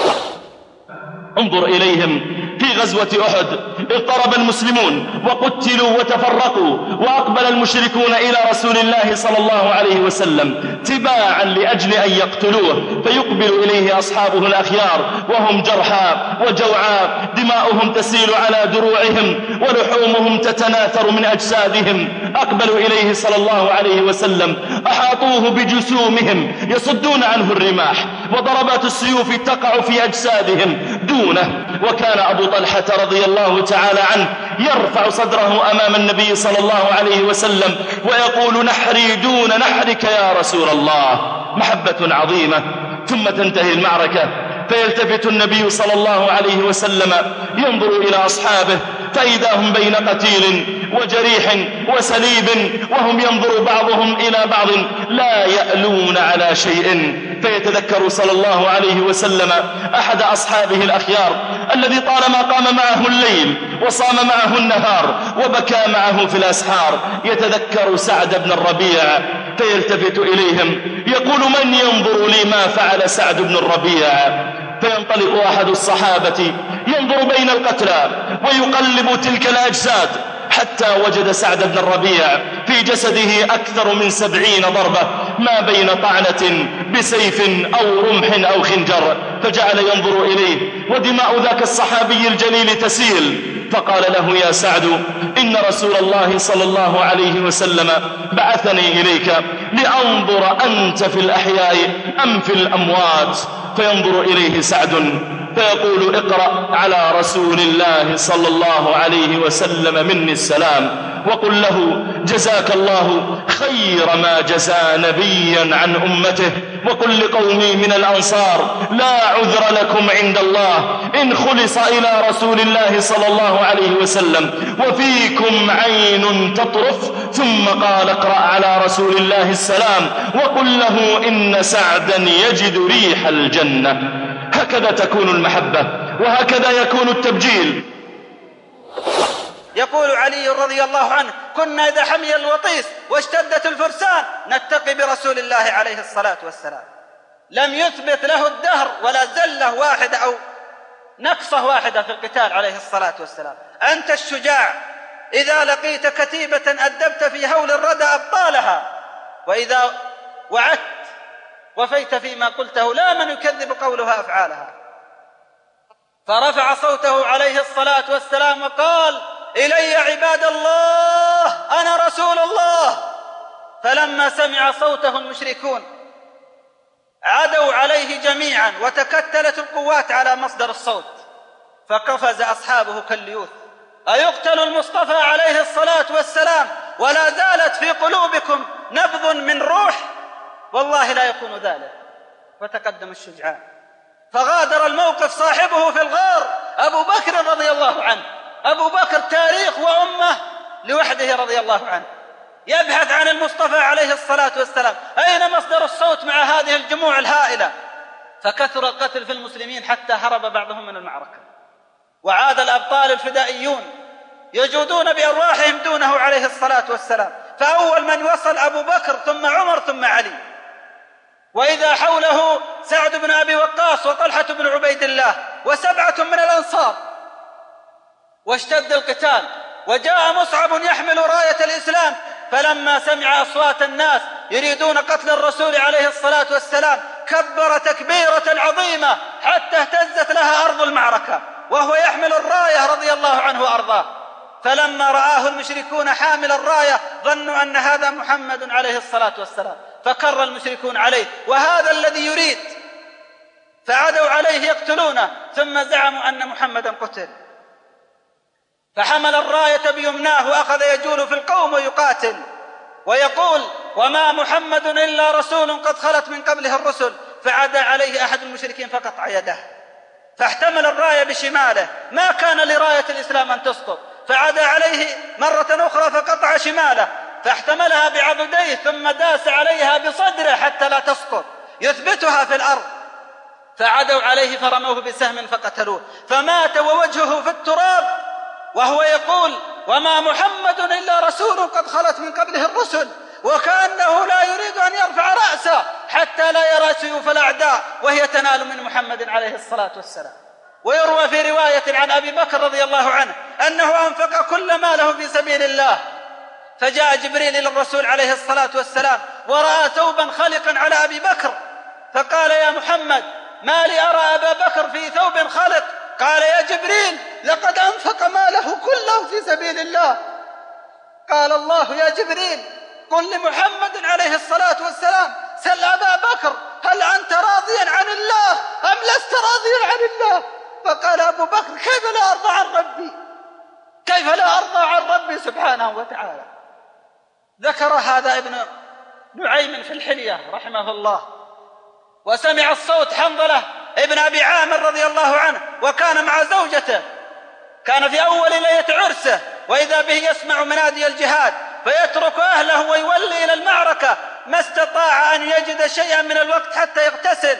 انظر إليهم في غزوة أحد اضطرب المسلمون وقتلوا وتفرقوا وأقبل المشركون إلى رسول الله صلى الله عليه وسلم تباعا لأجل أن يقتلوه، فيقبل إليه أصحابه الأخيار وهم جرحى وجوعى دماؤهم تسيل على دروعهم ولحومهم تتناثر من أجسادهم. أقبلوا إليه صلى الله عليه وسلم أحاطوه بجسومهم يصدون عنه الرماح وضربات السيوف تقع في أجسادهم دونه. وكان أبو طلحة رضي الله تعالى عنه يرفع صدره أمام النبي صلى الله عليه وسلم ويقول نحري دون نحرك يا رسول الله، محبة عظيمة. ثم تنتهي المعركة فيلتفت النبي صلى الله عليه وسلم ينظر إلى أصحابه فإذا هم بين قتيل وجريح وسليب وهم ينظر بعضهم إلى بعض لا يألون على شيء. فيتذكر صلى الله عليه وسلم أحد أصحابه الأخيار الذي طالما قام معه الليل وصام معه النهار وبكى معه في الأسحار، يتذكر سعد بن الربيع فيلتفت إليهم يقول من ينظر لي ما فعل سعد بن الربيع؟ فينطلق أحد الصحابة ينظر بين القتلى ويقلب تلك الأجساد حتى وجد سعد بن الربيع في جسده أكثر من سبعين ضربة ما بين طعنة بسيف أو رمح أو خنجر، فجعل ينظر إليه ودماء ذاك الصحابي الجليل تسيل. فقال له يا سعد إن رسول الله صلى الله عليه وسلم بعثني إليك لأنظر أنت في الأحياء أم في الأموات. فينظر إليه سعد فيقول اقرأ على رسول الله صلى الله عليه وسلم مني السلام وقل له جزاك الله خير ما جزى نبيا عن أمته، وقل لقومي من الأنصار لا عذر لكم عند الله إن خلص إلى رسول الله صلى الله عليه وسلم وفيكم عين تطرف. ثم قال اقرأ على رسول الله السلام وقل له إن سعدا يجد ريح الجنة. هكذا تكون المحبة وهكذا يكون التبجيل. يقول علي رضي الله عنه كنا إذا حمي الوطيس واشتدت الفرسان نتقي برسول الله عليه الصلاة والسلام. لم يثبت له الدهر ولا زلة واحدة أو نقصة واحدة في القتال عليه الصلاة والسلام. أنت الشجاع إذا لقيت كتيبة أدبت في هول الردى أبطالها، وإذا وعدت وفيت فيما قلته لا من يكذب قولها أفعالها. فرفع صوته عليه الصلاة والسلام وقال إلي عباد الله أنا رسول الله. فلما سمع صوته المشركون عدوا عليه جميعا وتكتلت القوات على مصدر الصوت، فقفز أصحابه كالليوث: أيقتل المصطفى عليه الصلاة والسلام ولا زالت في قلوبكم نبض من روح؟ والله لا يكون ذلك. فتقدم الشجعان، فغادر الموقف صاحبه في الغار أبو بكر رضي الله عنه. أبو بكر تاريخ وأمة لوحده رضي الله عنه، يبحث عن المصطفى عليه الصلاة والسلام، أين مصدر الصوت مع هذه الجموع الهائلة؟ فكثر القتل في المسلمين حتى هرب بعضهم من المعركة، وعاد الأبطال الفدائيون يجودون بأرواحهم دونه عليه الصلاة والسلام. فأول من وصل أبو بكر ثم عمر ثم علي، وإذا حوله سعد بن أبي وقاص وطلحة بن عبيد الله وسبعة من الأنصار. واشتد القتال، وجاء مصعب يحمل راية الإسلام، فلما سمع أصوات الناس يريدون قتل الرسول عليه الصلاة والسلام كبر تكبيرة عظيمة حتى اهتزت لها أرض المعركة وهو يحمل الراية رضي الله عنه وأرضاه. فلما رآه المشركون حامل الراية ظنوا أن هذا محمد عليه الصلاة والسلام، فكر المشركون عليه، وهذا الذي يريد، فعدوا عليه يقتلونه، ثم زعموا أن محمدا قتل. فحمل الراية بيمناه وأخذ يجول في القوم ويقاتل ويقول: وما محمد إلا رسول قد خلت من قبله الرسل. فعدى عليه أحد المشركين فقطع يده، فاحتمل الراية بشماله، ما كان لراية الإسلام أن تسقط، فعدى عليه مرة أخرى فقطع شماله، فاحتملها بعضديه ثم داس عليها بصدره حتى لا تسقط يثبتها في الأرض. فعدوا عليه فرموه بسهم فقتلوه، فمات ووجهه في التراب وهو يقول: وما محمد إلا رسول قد خلت من قبله الرسل، وكأنه لا يريد أن يرفع رأسه حتى لا يرى سيوف الأعداء وهي تنال من محمد عليه الصلاة والسلام. ويروى في رواية عن أبي بكر رضي الله عنه أنه أنفق كل ماله في سبيل الله، فجاء جبريل إلى الرسول عليه الصلاة والسلام ورأى ثوبا خلقا على أبي بكر، فقال: يا محمد، ما لي أرى أبا بكر في ثوب خلق؟ قال: يا جبريل، لقد أنفق ماله كله في سبيل الله. قال الله: يا جبريل، قل لمحمد عليه الصلاة والسلام: سل أبا بكر، هل أنت راضيا عن الله أم لست راضيا عن الله؟ فقال أبو بكر: كيف لا أرضى عن ربي، كيف لا أرضى عن ربي سبحانه وتعالى. ذكر هذا ابن نعيم في الحلية رحمه الله. وسمع الصوت حنظلة ابن أبي عامر رضي الله عنه، وكان مع زوجته، كان في أول ليلة عرسه، وإذا به يسمع منادي الجهاد فيترك أهله ويولي إلى المعركة، ما استطاع أن يجد شيئا من الوقت حتى يغتسل،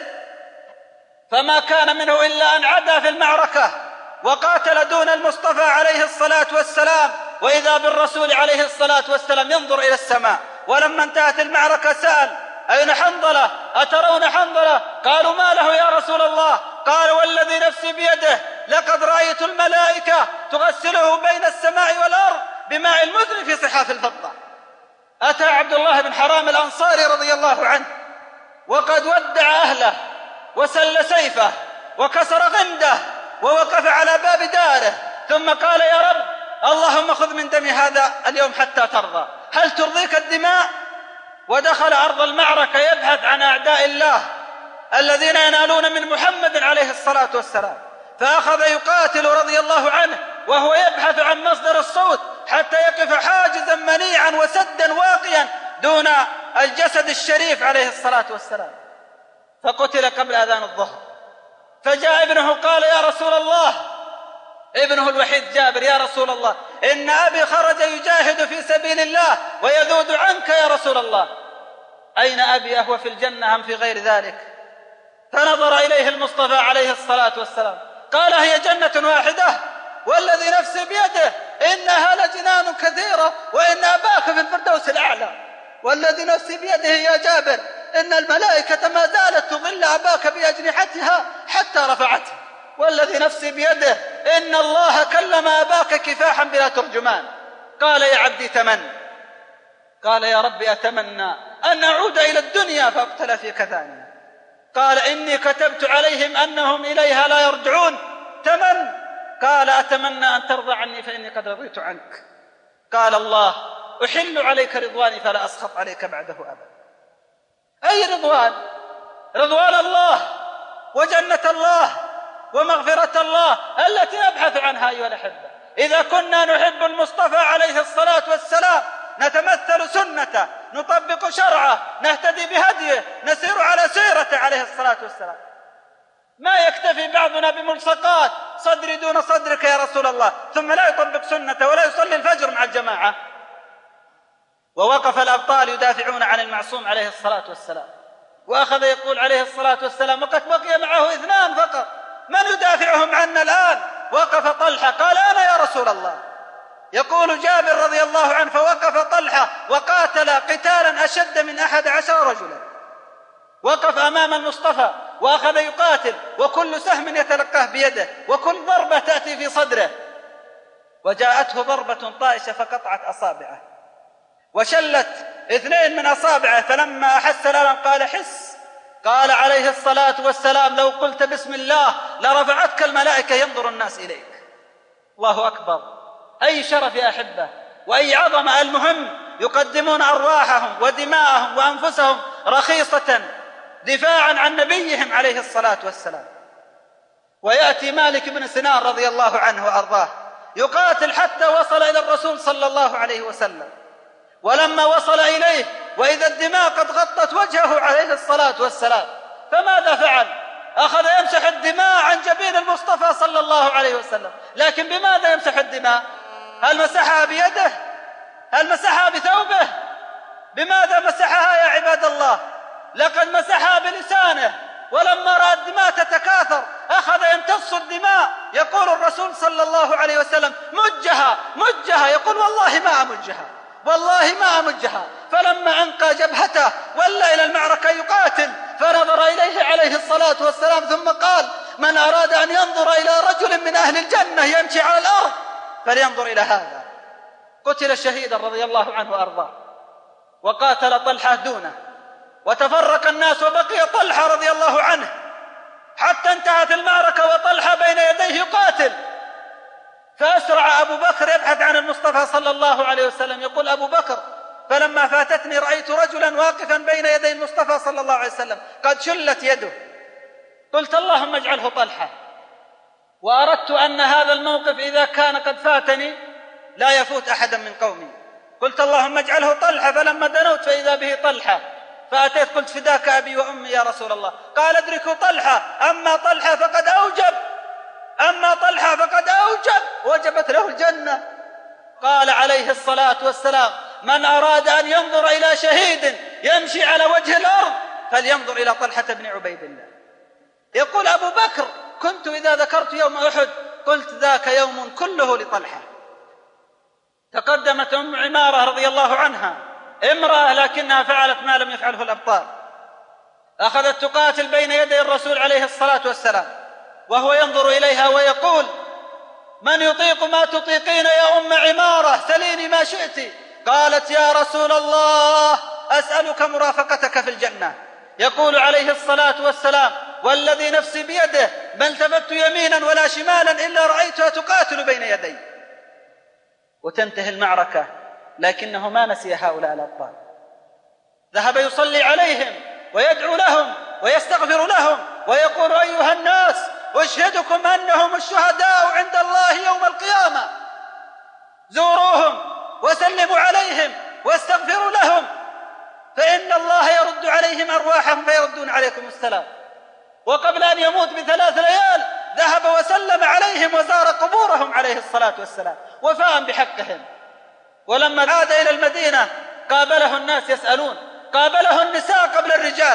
فما كان منه إلا أن عدا في المعركة وقاتل دون المصطفى عليه الصلاة والسلام. وإذا بالرسول عليه الصلاة والسلام ينظر إلى السماء. ولما انتهت المعركة سأل: أين حنظلة؟ أترون حنظلة؟ قالوا: ما له يا رسول الله؟ قال: والذي نفسي بيده لقد رأيت الملائكة تغسله بين السماء والأرض بماء المزن في صحاف الفضة. أتى عبد الله بن حرام الأنصاري رضي الله عنه وقد ودع أهله وسل سيفه وكسر غمده ووقف على باب داره، ثم قال: يا رب، اللهم خذ من دم هذا اليوم حتى ترضى، هل ترضيك الدماء؟ ودخل أرض المعركة يبحث عن أعداء الله الذين ينالون من محمد عليه الصلاة والسلام، فأخذ يقاتل رضي الله عنه وهو يبحث عن مصدر الصوت حتى يقف حاجزا منيعا وسدا واقيا دون الجسد الشريف عليه الصلاة والسلام، فقتل قبل أذان الظهر. فجاء ابنه قال: يا رسول الله، ابنه الوحيد جابر: يا رسول الله، إن أبي خرج يجاهد في سبيل الله ويذود عنك يا رسول الله، أين أبي؟ أهو في الجنة أم في غير ذلك؟ فنظر إليه المصطفى عليه الصلاة والسلام قال: هي جنة واحدة والذي نفسي بيده إنها لجنان كثيرة وإن أباك في الفردوس الأعلى. والذي نفسي بيده يا جابر إن الملائكة ما زالت تظل أباك بأجنحتها حتى رفعته. والذي نفسي بيده إن الله كلم أباك كفاحا بلا ترجمان. قال: يا عبدي تمن. قال: يا رب أتمنى أن أعود إلى الدنيا فأقتل في كثانها. قال: إني كتبت عليهم أنهم إليها لا يرجعون. تمن. قال: أتمنى أن ترضى عني فإني قد رضيت عنك. قال الله: أحل عليك رضواني فلا أسخط عليك بعده أبدا. أي رضوان؟ رضوان الله وجنة الله ومغفرة الله التي نبحث عنها أيها الأحبة. إذا كنا نحب المصطفى عليه الصلاة والسلام نتمثل سنته، نطبق شرعه، نهتدي بهديه، نسير على سيرته عليه الصلاة والسلام. ما يكتفي بعضنا بملصقات صدري دون صدرك يا رسول الله ثم لا يطبق سنته ولا يصلي الفجر مع الجماعة. ووقف الأبطال يدافعون عن المعصوم عليه الصلاة والسلام، وأخذ يقول عليه الصلاة والسلام وقد بقي معه اثنان فقط، من يدافعهم عنا الآن؟ وقف طلحة قال أنا يا رسول الله. يقول جابر رضي الله عنه فوقف طلحة وقاتل قتالا أشد من أحد عشر رجلا، وقف أمام المصطفى وأخذ يقاتل، وكل سهم يتلقاه بيده، وكل ضربة تأتي في صدره، وجاءته ضربة طائشة فقطعت أصابعه وشلت اثنين من أصابعه، فلما أحس الألم قال حس، قال عليه الصلاة والسلام لو قلت بسم الله لرفعتك الملائكة ينظر الناس إليك. الله أكبر، أي شرف يا أحبة وأي عظمة. المهم يقدمون أرواحهم ودماءهم وأنفسهم رخيصة دفاعا عن نبيهم عليه الصلاة والسلام. ويأتي مالك بن سنان رضي الله عنه وأرضاه يقاتل حتى وصل إلى الرسول صلى الله عليه وسلم، ولما وصل إليه وإذا الدماء قد غطت وجهه عليه الصلاة والسلام، فماذا فعل؟ أخذ يمسح الدماء عن جبين المصطفى صلى الله عليه وسلم. لكن بماذا يمسح الدماء؟ هل مسحها بيده؟ هل مسحها بثوبه؟ بماذا مسحها يا عباد الله؟ لقد مسحها بلسانه، ولما رأى الدماء تتكاثر أخذ يمتص الدماء. يقول الرسول صلى الله عليه وسلم مجها مجها، يقول والله ما أمجها والله ما أمجها. فلما أنقى جبهته ولى إلى المعركة يقاتل، فنظر إليه عليه الصلاة والسلام ثم قال من أراد أن ينظر إلى رجل من أهل الجنة يمشي على الأرض فلينظر إلى هذا. قتل شهيدا رضي الله عنه وأرضاه، وقاتل طلحة دونه، وتفرق الناس وبقي طلحة رضي الله عنه حتى انتهت المعركة وطلحة بين يديه يقاتل. فأسرع أبو بكر يبحث عن المصطفى صلى الله عليه وسلم. يقول أبو بكر فلما فاتتني رأيت رجلا واقفا بين يدي المصطفى صلى الله عليه وسلم قد شلت يده، قلت اللهم اجعله طلحة، وأردت أن هذا الموقف إذا كان قد فاتني لا يفوت أحدا من قومي، قلت اللهم اجعله طلحة. فلما دنوت فإذا به طلحة، فأتيت قلت فداك أبي وأمي يا رسول الله. قال ادركوا طلحة، أما طلحة فقد أوجب أما طلحة فقد أوجب وجبت له الجنة. قال عليه الصلاة والسلام من أراد أن ينظر إلى شهيد يمشي على وجه الأرض فلينظر إلى طلحة بن عبيد الله. يقول أبو بكر كنت إذا ذكرت يوم أحد قلت ذاك يوم كله لطلحة. تقدمت أم عمارة رضي الله عنها، امرأة لكنها فعلت ما لم يفعله الأبطال، أخذت تقاتل بين يدي الرسول عليه الصلاة والسلام وهو ينظر إليها ويقول من يطيق ما تطيقين يا أم عمارة سليني ما شئت. قالت يا رسول الله أسألك مرافقتك في الجنة. يقول عليه الصلاة والسلام والذي نفسي بيده ما التفت يمينا ولا شمالا إلا رأيتها تقاتل بين يدي. وتنتهي المعركة لكنه ما نسي هؤلاء الأبطال، ذهب يصلي عليهم ويدعو لهم ويستغفر لهم ويقول أيها الناس أشهدكم أنهم الشهداء عند الله يوم القيامة، زوروهم وسلموا عليهم واستغفروا لهم فإن الله يرد عليهم أرواحهم فيردون عليكم السلام. وقبل أن يموت بثلاث ليال ذهب وسلم عليهم وزار قبورهم عليه الصلاة والسلام وفاء بحقهم. ولما عاد إلى المدينة قابله الناس يسألون، قابله النساء قبل الرجال،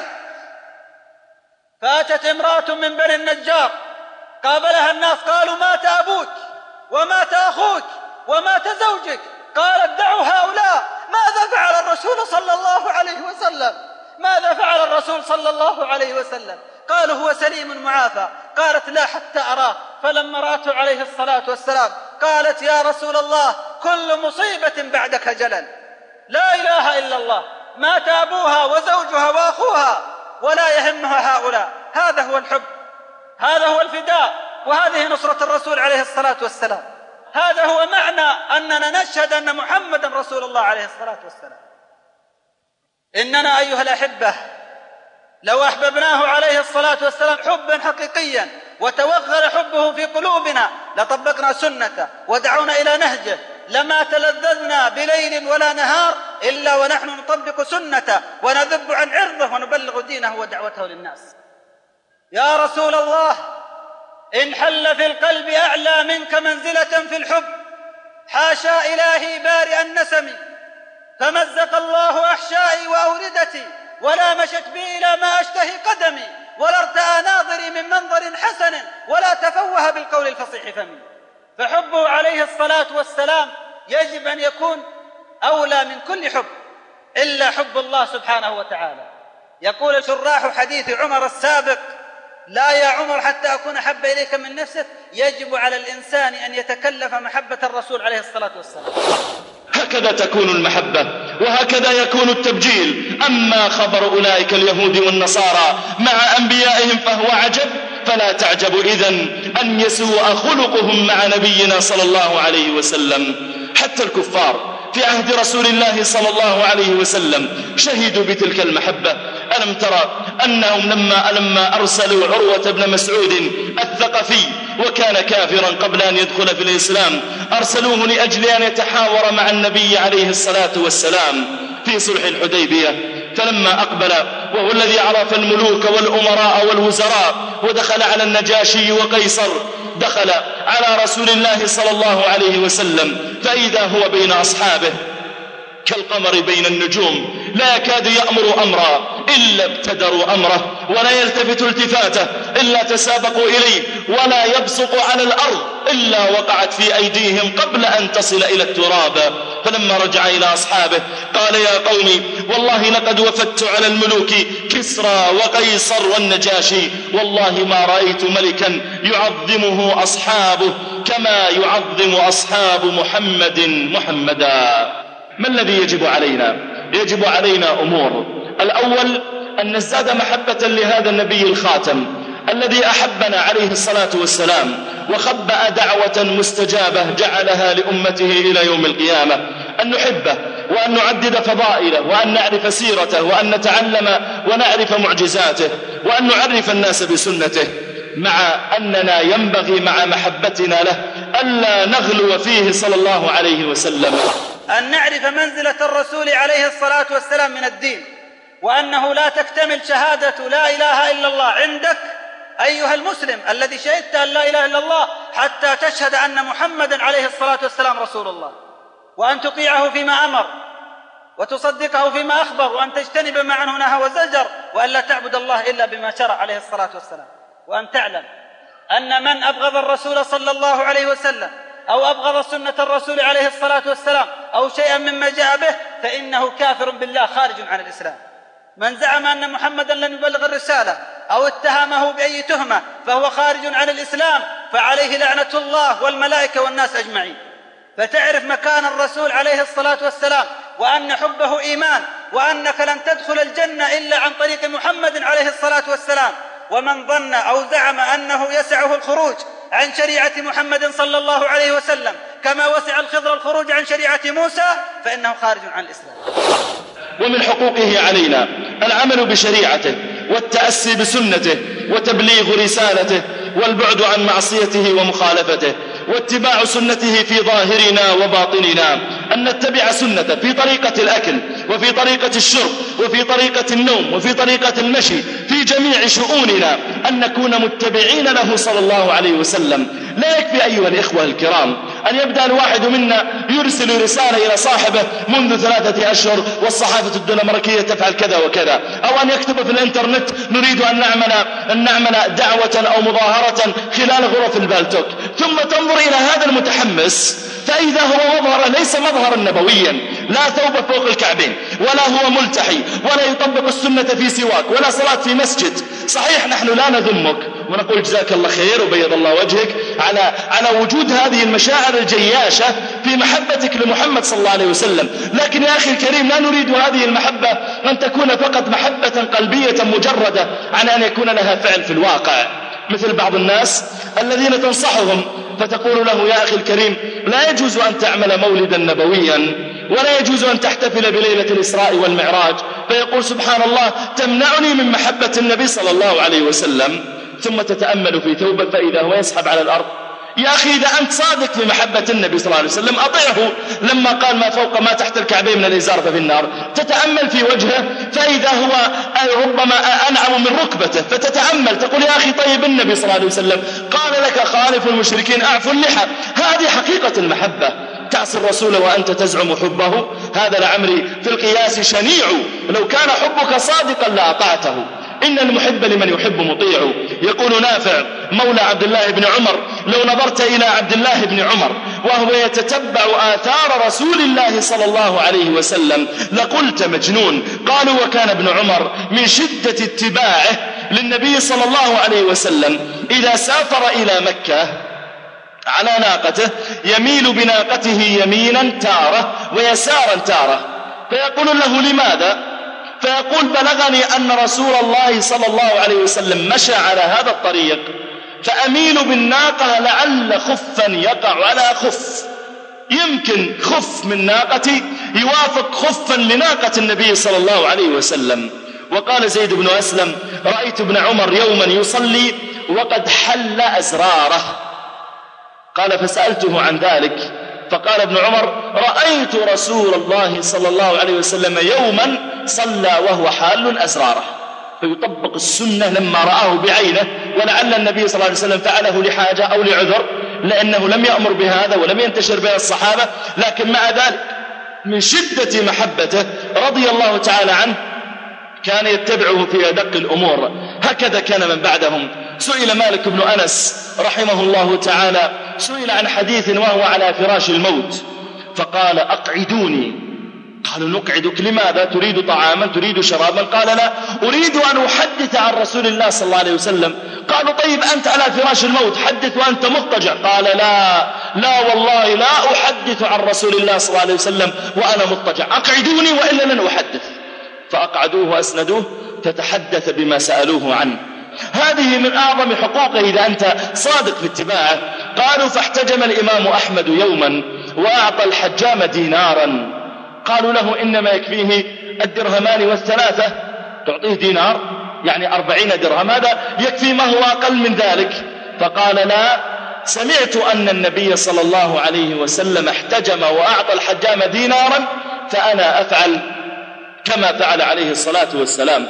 فأتت امرأة من بني النجار قابلها الناس قالوا مات أبوك ومات أخوك ومات زوجك. قالت دعوا هؤلاء، ماذا فعل الرسول صلى الله عليه وسلم؟ ماذا فعل الرسول صلى الله عليه وسلم؟ قالوا هو سليم معافى. قالت لا حتى أراه. فلما رأته عليه الصلاة والسلام قالت يا رسول الله كل مصيبة بعدك جلل، لا إله إلا الله، مات أبوها وزوجها وأخوها ولا يهمها هؤلاء. هذا هو الحب، هذا هو الفداء، وهذه نصرة الرسول عليه الصلاة والسلام. هذا هو معنى أننا نشهد أن محمدا رسول الله عليه الصلاة والسلام. إننا أيها الأحبة لو أحببناه عليه الصلاة والسلام حبا حقيقيا وتوغل حبه في قلوبنا لطبقنا سنته ودعونا إلى نهجه، لما تلذذنا بليل ولا نهار إلا ونحن نطبق سنته ونذب عن عرضه ونبلغ دينه ودعوته للناس. يا رسول الله، إن حل في القلب أعلى منك منزلة في الحب، حاشا إلهي بارئ النسم، فمزق الله أحشائي وأوردتي، ولا مشت بي إلى ما أشتهي قدمي، ولا ارتأى ناظري من منظر حسن، ولا تفوه بالقول الفصيح فمي. فحبه عليه الصلاة والسلام يجب أن يكون أولى من كل حب إلا حب الله سبحانه وتعالى. يقول شراح حديث عمر السابق: لا يا عمر حتى أكون أحب إليك من نفسك، يجب على الإنسان أن يتكلف محبة الرسول عليه الصلاة والسلام. هكذا تكون المحبة وهكذا يكون التبجيل. أما خبر أولئك اليهود والنصارى مع أنبيائهم فهو عجب، فلا تعجب إذن أن يسوء خلقهم مع نبينا صلى الله عليه وسلم. حتى الكفار في عهد رسول الله صلى الله عليه وسلم شهدوا بتلك المحبة. ألم ترى أنهم لما, لما أرسلوا عروة بن مسعود الثقفي وكان كافرا قبل أن يدخل في الإسلام، أرسلوه لأجل أن يتحاور مع النبي عليه الصلاة والسلام في صلح الحديبية، فلما أقبل وهو الذي عرف الملوك والأمراء والوزراء ودخل على النجاشي وقيصر، دخل على رسول الله صلى الله عليه وسلم فإذا هو بين أصحابه كالقمر بين النجوم، لا يكاد يأمر أمرا إلا ابتدروا أمره، ولا يلتفت التفاته إلا تسابقوا إليه، ولا يبصق على الأرض إلا وقعت في أيديهم قبل أن تصل إلى التراب. فلما رجع إلى أصحابه قال: يا قومي، والله لقد وفدت على الملوك كسرى وقيصر والنجاشي، والله ما رأيت ملكا يعظمه أصحابه كما يعظم أصحاب محمد محمدا. ما الذي يجب علينا؟ يجب علينا أمور. الأول أن نزداد محبة لهذا النبي الخاتم الذي أحبنا عليه الصلاة والسلام وخبأ دعوة مستجابة جعلها لأمته إلى يوم القيامة، أن نحبه وأن نعدد فضائله وأن نعرف سيرته وأن نتعلم ونعرف معجزاته وأن نعرف الناس بسنته، مع أننا ينبغي مع محبتنا له ألا نغلو فيه صلى الله عليه وسلم. أن نعرف منزلة الرسول عليه الصلاة والسلام من الدين، وأنه لا تكتمل شهادة لا إله إلا الله عندك أيها المسلم الذي شهدت أن لا إله إلا الله حتى تشهد أن محمدا عليه الصلاة والسلام رسول الله، وأن تطيعه فيما أمر وتصدقه فيما أخبر، وأن تجتنب ما عنه نهى وزجر، وأن لا تعبد الله إلا بما شرع عليه الصلاة والسلام. وأن تعلم أن من أبغض الرسول صلى الله عليه وسلم أو أبغض سنة الرسول عليه الصلاة والسلام أو شيئا مما جاء به فإنه كافر بالله خارج عن الإسلام. من زعم أن محمدا لن يبلغ الرسالة أو اتهمه بأي تهمة فهو خارج عن الإسلام، فعليه لعنة الله والملائكة والناس أجمعين. فتعرف مكان الرسول عليه الصلاة والسلام وأن حبه إيمان، وأنك لن تدخل الجنة إلا عن طريق محمد عليه الصلاة والسلام. ومن ظن أو زعم أنه يسعه الخروج عن شريعة محمد صلى الله عليه وسلم كما وسع الخضر الخروج عن شريعة موسى فإنه خارج عن الإسلام. ومن حقوقه علينا العمل بشريعته والتأسي بسنته وتبليغ رسالته والبعد عن معصيته ومخالفته واتباع سنته في ظاهرنا وباطننا، أن نتبع سنته في طريقة الأكل وفي طريقة الشرب وفي طريقة النوم وفي طريقة المشي في جميع شؤوننا، أن نكون متبعين له صلى الله عليه وسلم. لا يكفي أيها الإخوة الكرام أن يبدأ الواحد منا يرسل رسالة إلى صاحبه منذ ثلاثة أشهر والصحافة الدنماركية تفعل كذا وكذا، أو أن يكتب في الإنترنت نريد أن نعمل, أن نعمل دعوة أو مظاهرة خلال غرف البالتوك، ثم تنظر إلى هذا المتحمس فإذا هو مظهر ليس مظهرا نبويا، لا ثوب فوق الكعبين ولا هو ملتحي ولا يطبق السنة في سواك ولا صلاة في مسجد. صحيح نحن لا نذمك ونقول جزاك الله خير وبيض الله وجهك على على وجود هذه المشاعر الجياشة في محبتك لمحمد صلى الله عليه وسلم، لكن يا أخي الكريم لا نريد هذه المحبة أن تكون فقط محبة قلبية مجردة عن أن يكون لها فعل في الواقع، مثل بعض الناس الذين تنصحهم فتقول له يا أخي الكريم لا يجوز أن تعمل مولدا نبويا ولا يجوز أن تحتفل بليلة الإسراء والمعراج، فيقول سبحان الله تمنعني من محبة النبي صلى الله عليه وسلم، ثم تتأمل في ثوبه فإذا هو يسحب على الأرض. يا أخي إذا أنت صادق في محبة النبي صلى الله عليه وسلم أطيعه لما قال ما فوق ما تحت الكعبين من الإزار ففي النار. تتأمل في وجهه فإذا هو ربما أنعم من ركبته، فتتأمل تقول يا أخي طيب النبي صلى الله عليه وسلم قال لك خالف المشركين أعفوا اللحى. هذه حقيقة المحبة. تعصي الرسول وأنت تزعم حبه، هذا لعمري في القياس شنيع، لو كان حبك صادقا لأطعته. إن المحب لمن يحب مطيع. يقول نافع مولى عبد الله بن عمر لو نظرت إلى عبد الله بن عمر وهو يتتبع آثار رسول الله صلى الله عليه وسلم لقلت مجنون. قالوا وكان ابن عمر من شدة اتباعه للنبي صلى الله عليه وسلم إذا سافر إلى مكة على ناقته يميل بناقته يمينا تارة ويسارا تارة، فيقول له لماذا؟ فيقول بلغني أن رسول الله صلى الله عليه وسلم مشى على هذا الطريق فأميل بالناقة لعل خفا يقع على خف، يمكن خف من ناقتي يوافق خفا لناقة النبي صلى الله عليه وسلم. وقال زيد بن أسلم رأيت ابن عمر يوما يصلي وقد حل أزراره، قال فسألته عن ذلك فقال ابن عمر رأيت رسول الله صلى الله عليه وسلم يوما صلى وهو حال أزراره، فيطبق السنة لما رآه بعينه، ولعل النبي صلى الله عليه وسلم فعله لحاجة أو لعذر لأنه لم يأمر بهذا ولم ينتشر بين الصحابة، لكن مع ذلك من شدة محبته رضي الله تعالى عنه كان يتبعه في أدق الأمور. هكذا كان من بعدهم. سئل مالك بن أنس رحمه الله تعالى سئل عن حديث وهو على فراش الموت فقال أقعدوني. قالوا نقعدك لماذا؟ تريد طعاما تريد شرابا؟ قال لا، أريد أن أحدث عن رسول الله صلى الله عليه وسلم. قالوا طيب أنت على فراش الموت حدث وأنت مضطجع. قال لا لا والله لا أحدث عن رسول الله صلى الله عليه وسلم وأنا مضطجع، أقعدوني وإلا لن أحدث. فأقعدوه وأسندوه فتحدث بما سألوه عنه. هذه من أعظم حقوقه إذا أنت صادق في اتباعه. قالوا فاحتجم الإمام أحمد يوما وأعطى الحجام دينارا. قالوا له إنما يكفيه الدرهمان والثلاثة، تعطيه دينار يعني أربعين درهم، هذا يكفي ما هو أقل من ذلك. فقال لا، سمعت أن النبي صلى الله عليه وسلم احتجم وأعطى الحجام دينارا فأنا أفعل كما فعل عليه الصلاة والسلام.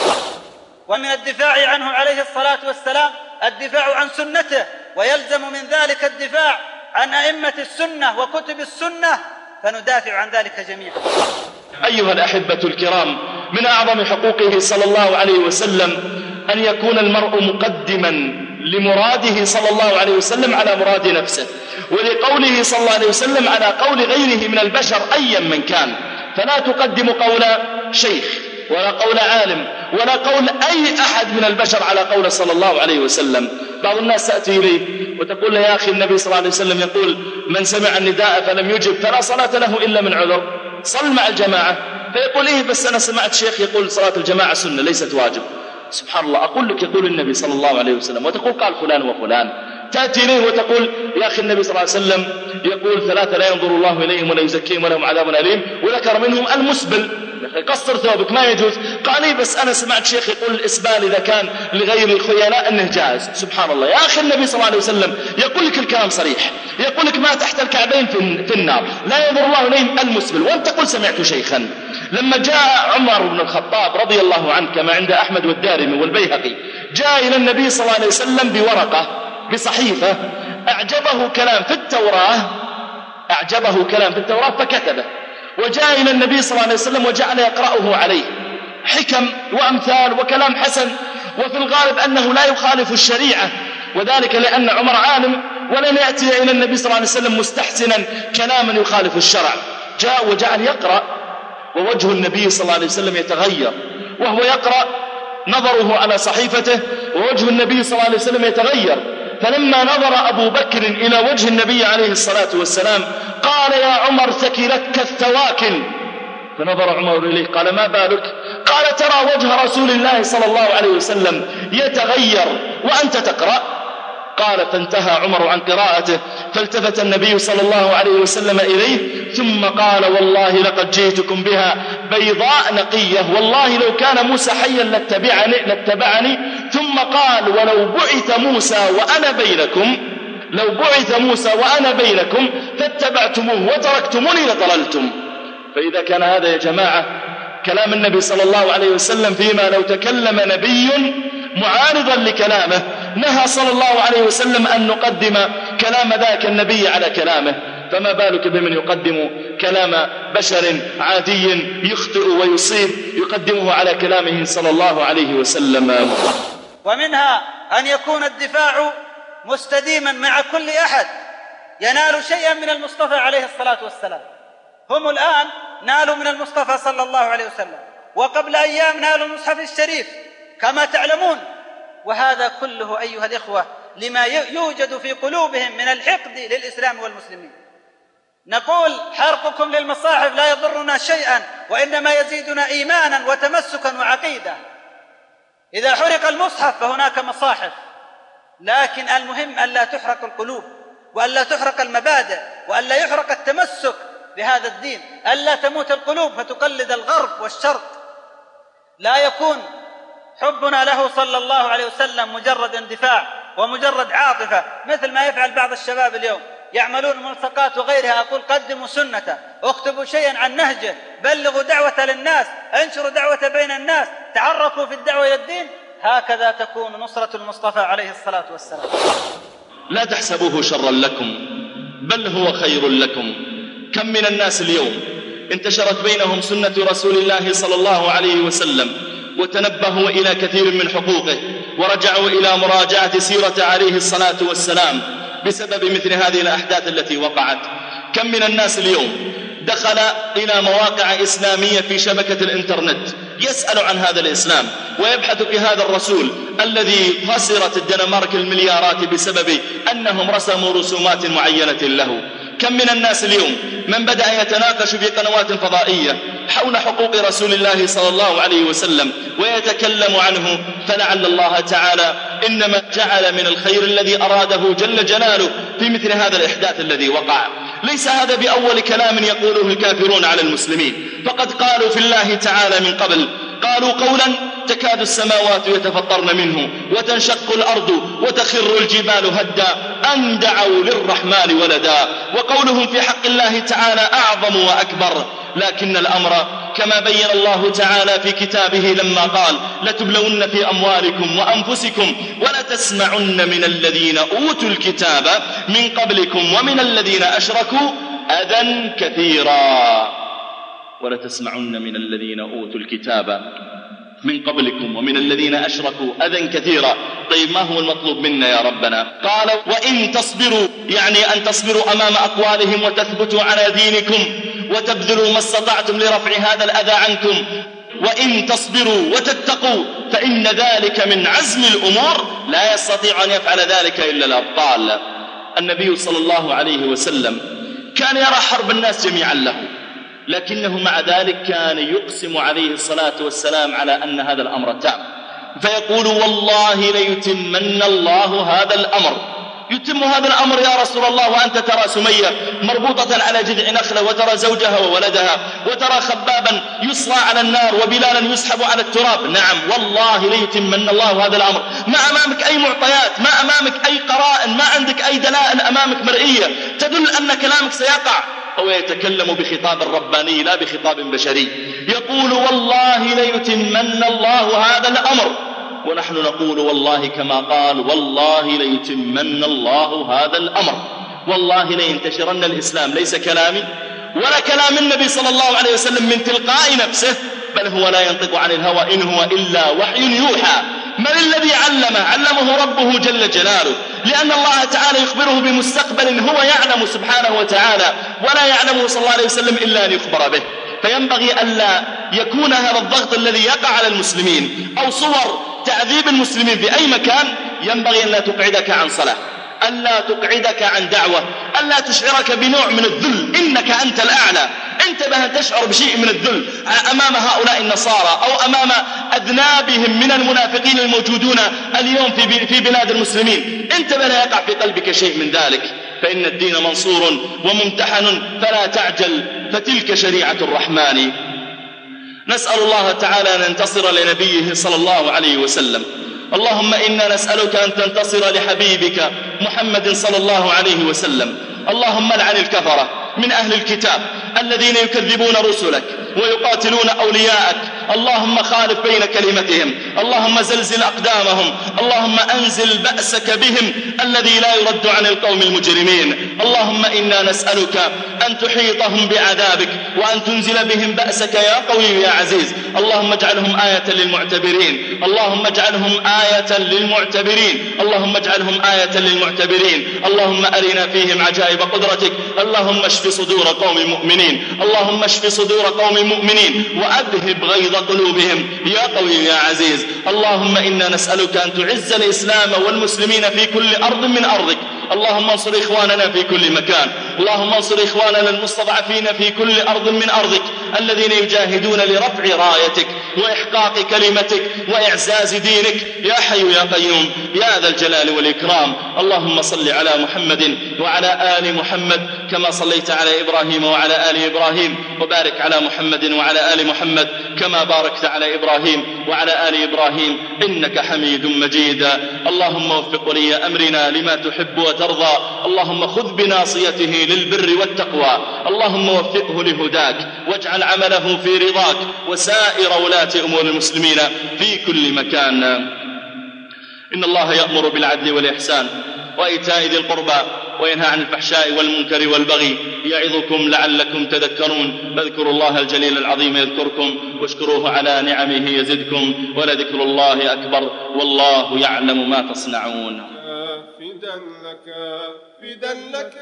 ومن الدفاع عنه عليه الصلاة والسلام الدفاع عن سنته، ويلزم من ذلك الدفاع عن أئمة السنة وكتب السنة، فندافع عن ذلك جميعا. أيها الأحبة الكرام، من أعظم حقوقه صلى الله عليه وسلم أن يكون المرء مقدما لمراده صلى الله عليه وسلم على مراد نفسه، ولقوله صلى الله عليه وسلم على قول غيره من البشر أيا من كان. فلا تقدم قول شيخ ولا قول عالم ولا قول أي أحد من البشر على قول صلى الله عليه وسلم. بعض الناس تأتي إليه وتقول له يا أخي النبي صلى الله عليه وسلم يقول من سمع النداء فلم يجب فلا صلاة له إلا من عذر، صل مع الجماعة. فيقول إيه بس أنا سمعت شيخ يقول صلاة الجماعة سنة ليست واجب. سبحان الله، أقول لك يقول النبي صلى الله عليه وسلم وتقول قال فلان وفلان. تأتي إليه وتقول يا أخي النبي صلى الله عليه وسلم يقول ثلاثة لا ينظر الله إليهم ولا يزكيهم ولهم عذاب أليم، وذكر منهم المسبل، قصر ثوبك ما يجوز. قال لي بس أنا سمعت شيخ يقول الإسبال إذا كان لغير الخيلاء أنه جائز. سبحان الله يا أخي النبي صلى الله عليه وسلم يقول لك الكلام صريح، يقول لك ما تحت الكعبين في النار لا ينظر الله إليهم المسبل، وأنت تقول سمعت شيخا. لما جاء عمر بن الخطاب رضي الله عنه كما عند أحمد والدارمي والبيهقي جاء إلى النبي صلى الله عليه وسلم بورقة بصحيفة أعجبه كلام في التوراة أعجبه كلام في التوراة فكتبه، وجاء إلى النبي صلى الله عليه وسلم وجعل يقرأه عليه حكم وأمثال وكلام حسن، وفي الغالب أنه لا يخالف الشريعة، وذلك لأن عمر عالم ولن يأتي إلى النبي صلى الله عليه وسلم مستحسنا كلاما يخالف الشرع. جاء وجعل يقرأ ووجه النبي صلى الله عليه وسلم يتغير وهو يقرأ، نظره على صحيفته ووجه النبي صلى الله عليه وسلم يتغير. فلما نظر أبو بكر إلى وجه النبي عليه الصلاة والسلام قال يا عمر ثكلتك الثواكل. فنظر عمر إليه قال ما بالك؟ قال ترى وجه رسول الله صلى الله عليه وسلم يتغير وأنت تقرأ. قال فانتهى عمر عن قراءته، فالتفت النبي صلى الله عليه وسلم إليه ثم قال والله لقد جئتكم بها بيضاء نقية، والله لو كان موسى حيا لاتبعني, لاتبعني ثم قال ولو بعث موسى وأنا بينكم لو بعث موسى وأنا بينكم فاتبعتموه وتركتموني لضللتم. فإذا كان هذا يا جماعة كلام النبي صلى الله عليه وسلم فيما لو تكلم نبي معارضا لكلامه نهى صلى الله عليه وسلم أن نقدم كلام ذاك النبي على كلامه، فما بالك بمن يقدم كلام بشر عادي يخطئ ويصيب يقدمه على كلامه صلى الله عليه وسلم. ومنها أن يكون الدفاع مستديما مع كل أحد ينال شيئا من المصطفى عليه الصلاة والسلام. هم الآن نالوا من المصطفى صلى الله عليه وسلم، وقبل أيام نالوا المصحف الشريف كما تعلمون، وهذا كله أيها الإخوة لما يوجد في قلوبهم من الحقد للإسلام والمسلمين. نقول حرقكم للمصاحف لا يضرنا شيئا وإنما يزيدنا إيمانا وتمسكا وعقيدة. إذا حرق المصحف فهناك مصاحف، لكن المهم ألا تحرق القلوب وألا تحرق المبادئ وألا يحرق التمسك بهذا الدين، ألا تموت القلوب فتقلد الغرب والشرق. لا يكون حبنا له صلى الله عليه وسلم مجرد اندفاع ومجرد عاطفة مثل ما يفعل بعض الشباب اليوم، يعملون ملصقات وغيرها. أقول قدموا سنته، اكتبوا شيئا عن نهجه، بلغوا دعوة للناس، انشروا دعوة بين الناس، تعرفوا في الدعوة إلى الدين. هكذا تكون نصرة المصطفى عليه الصلاة والسلام. لا تحسبوه شرا لكم بل هو خير لكم. كم من الناس اليوم انتشرت بينهم سنة رسول الله صلى الله عليه وسلم وتنبهوا إلى كثير من حقوقه ورجعوا إلى مراجعة سيرة عليه الصلاة والسلام بسبب مثل هذه الأحداث التي وقعت. كم من الناس اليوم دخل إلى مواقع إسلامية في شبكة الإنترنت يسأل عن هذا الإسلام ويبحث في هذا الرسول الذي خسرت الدنمارك المليارات بسبب أنهم رسموا رسومات معينة له. كم من الناس اليوم من بدأ يتناقش في قنوات فضائية حول حقوق رسول الله صلى الله عليه وسلم ويتكلم عنه، فلعل الله تعالى إنما جعل من الخير الذي أراده جل جلاله في مثل هذا الإحداث الذي وقع. ليس هذا بأول كلام يقوله الكافرون على المسلمين، فقد قالوا في الله تعالى من قبل، قالوا قولا تكاد السماوات يتفطرن منه وتنشق الأرض وتخر الجبال هدا أن دعوا للرحمن ولدا. وقولهم في حق الله تعالى أعظم وأكبر. لكن الأمر كما بين الله تعالى في كتابه لما قال لتبلون في أموالكم وأنفسكم ولتسمعن من الذين أوتوا الكتاب من قبلكم ومن الذين أشركوا أذى كثيرا. ولتسمعن من الذين أوتوا الكتاب من قبلكم ومن الذين أشركوا أذى كثيرا. طيب ما هو المطلوب منا يا ربنا؟ قال وإن تصبروا، يعني أن تصبروا أمام أقوالهم وتثبتوا على دينكم وتبذلوا ما استطعتم لرفع هذا الأذى عنكم. وإن تصبروا وتتقوا فإن ذلك من عزم الأمور، لا يستطيع أن يفعل ذلك إلا الأبطال. النبي صلى الله عليه وسلم كان يرى حرب الناس جميعا له، لكنه مع ذلك كان يقسم عليه الصلاة والسلام على أن هذا الأمر تام، فيقول والله ليتمن الله هذا الأمر. يتم هذا الأمر يا رسول الله وأنت ترى سمية مربوطة على جذع نخلة وترى زوجها وولدها وترى خبابا يصلى على النار وبلالا يسحب على التراب. نعم والله ليتمن الله هذا الأمر. ما أمامك أي معطيات، ما أمامك أي قرائن، ما عندك أي دلائل أمامك مرئية تدل أن كلامك سيقع. هو يتكلم بخطاب رباني لا بخطاب بشري، يقول والله ليتمن الله هذا الأمر، ونحن نقول والله كما قال والله ليتمن الله هذا الأمر. والله لينتشرن الإسلام، ليس كلامي ولا كلام النبي صلى الله عليه وسلم من تلقاء نفسه، بل هو لا ينطق عن الهوى إن هو إلا وحي يوحى. من الذي علمه؟ علمه ربه جل جلاله، لأن الله تعالى يخبره بمستقبل هو يعلم سبحانه وتعالى ولا يعلمه صلى الله عليه وسلم إلا أن يخبر به. فينبغي ألا يكون هذا الضغط الذي يقع على المسلمين أو صور تعذيب المسلمين في أي مكان ينبغي أن لا تقعدك عن صلاة، ألا تقعدك عن دعوة، ألا تشعرك بنوع من الذل. إنك إنك أنت الأعلى. انتبه أن تشعر بشيء من الذل أمام هؤلاء النصارى أو أمام أذنابهم من المنافقين الموجودون اليوم في بلاد المسلمين. انتبه لا يقع في قلبك شيء من ذلك، فإن الدين منصور وممتحن فلا تعجل، فتلك شريعة الرحمن. نسأل الله تعالى أن ينتصر لنبيه صلى الله عليه وسلم. اللهم إنا نسألك أن تنتصر لحبيبك محمد صلى الله عليه وسلم. اللهم لعن الكفرة من أهل الكتاب الذين يكذبون رسلك ويقاتلون أولياءك. اللهم خالف بين كلمتهم، اللهم زلزل أقدامهم، اللهم أنزل بأسك بهم الذي لا يرد عن القوم المجرمين. اللهم إنا نسألك أن تحيطهم بعذابك وأن تنزل بهم بأسك يا قوي يا عزيز. اللهم اجعلهم آية للمعتبرين، اللهم اجعلهم آية للمعتبرين، اللهم اجعلهم آية للمعتبرين. اللهم أرنا فيهم عجائب قدرتك. اللهم اشف صدور قوم مؤمنين، اللهم اشف صدور قوم مؤمنين وأذهب غيظ قلوبهم يا قوي يا عزيز. اللهم إنا نسألك أن تعز الإسلام والمسلمين في كل أرض من أرضك. اللهم انصر إخواننا في كل مكان، اللهم انصر إخواننا المستضعفين في كل أرض من أرضك الذين يجاهدون لرفع رايتك وإحقاق كلمتك وإعزاز دينك يا حي يا قيوم يا ذا الجلال والإكرام. اللهم صل على محمد وعلى آل محمد كما صليت على إبراهيم وعلى آل إبراهيم، وبارك على محمد وعلى آل محمد كما باركت على إبراهيم وعلى آل إبراهيم إنك حميد مجيد. اللهم وفق ولي أمرنا لما تحب وترضى، اللهم خذ بناصيته للبر والتقوى، اللهم وفقه لهداك واجعل عمله في رضاك وسائر ولاة أمور المسلمين في كل مكان. إن الله يأمر بالعدل والإحسان وإيتاء ذي القربى وينهى عن الفحشاء والمنكر والبغي يعظكم لعلكم تذكرون. فاذكروا الله الجليل العظيم يذكركم واشكروه على نعمه يزدكم ولذكر الله أكبر والله يعلم ما تصنعون. فدا لك فدا لك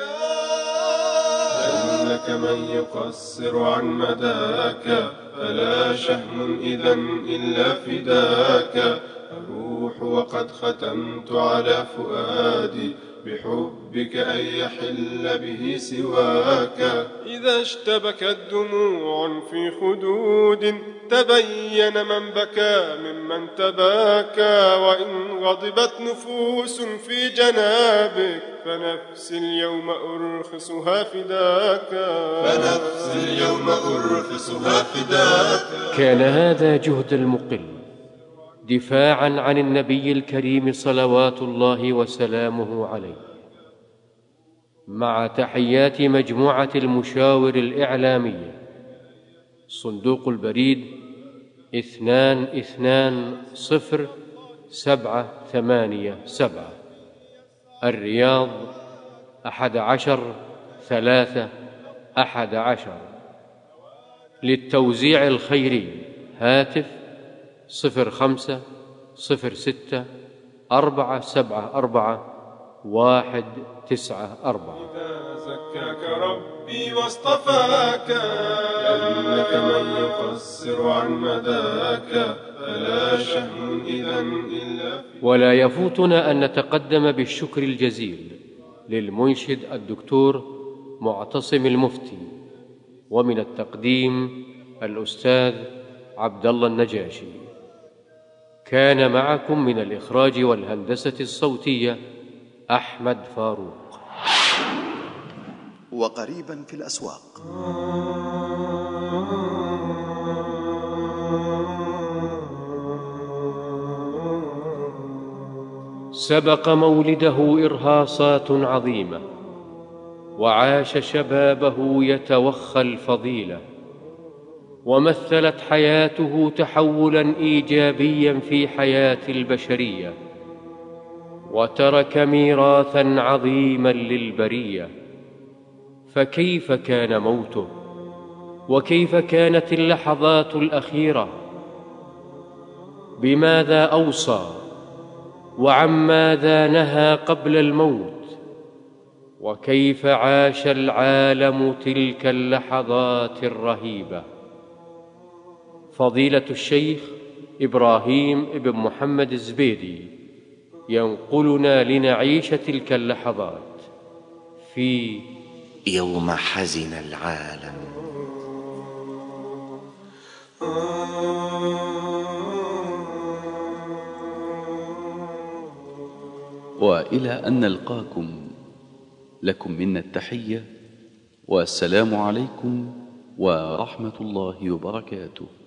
لك من يقصر عن مداك، فلا شهم إذا إلا فداك. أروح وقد ختمت على فؤادي بحبك أن يحل به سواك. إذا اشتبكت دموع في خدود تبين من بكى ممن تباكى. وإن غضبت نفوس في جنابك فنفسي اليوم أرخصها فداك، فنفسي اليوم أرخصها فداك. كان هذا جهد المقل دفاعا عن النبي الكريم صلوات الله وسلامه عليه، مع تحيات مجموعة المشاور الإعلامية. صندوق البريد اثنان اثنان صفر سبعة ثمانية سبعة، الرياض أحد عشر ثلاثة أحد عشر. للتوزيع الخيري هاتف صفر خمسة صفر ستة أربعة سبعة أربعة واحد تسعة أربعة. إذا زكاك ربي واصطفاك لك من يقصر عن مداك، فلا شهم إذا إلا. ولا يفوتنا أن نتقدم بالشكر الجزيل للمنشد الدكتور معتصم المفتي، ومن التقديم الأستاذ عبد الله النجاشي. كان معكم من الإخراج والهندسة الصوتية أحمد فاروق. وقريبا في الأسواق. سبق مولده إرهاصات عظيمة، وعاش شبابه يتوخى الفضيلة، ومثلت حياته تحولا إيجابيا في حياة البشرية، وترك ميراثا عظيما للبرية. فكيف كان موته؟ وكيف كانت اللحظات الأخيرة؟ بماذا أوصى؟ وعن ماذا نهى قبل الموت؟ وكيف عاش العالم تلك اللحظات الرهيبة؟ فضيلة الشيخ إبراهيم بن محمد الزبيدي ينقلنا لنعيش تلك اللحظات في يوم حزن العالم. وإلى أن نلقاكم لكم منا التحية، والسلام عليكم ورحمة الله وبركاته.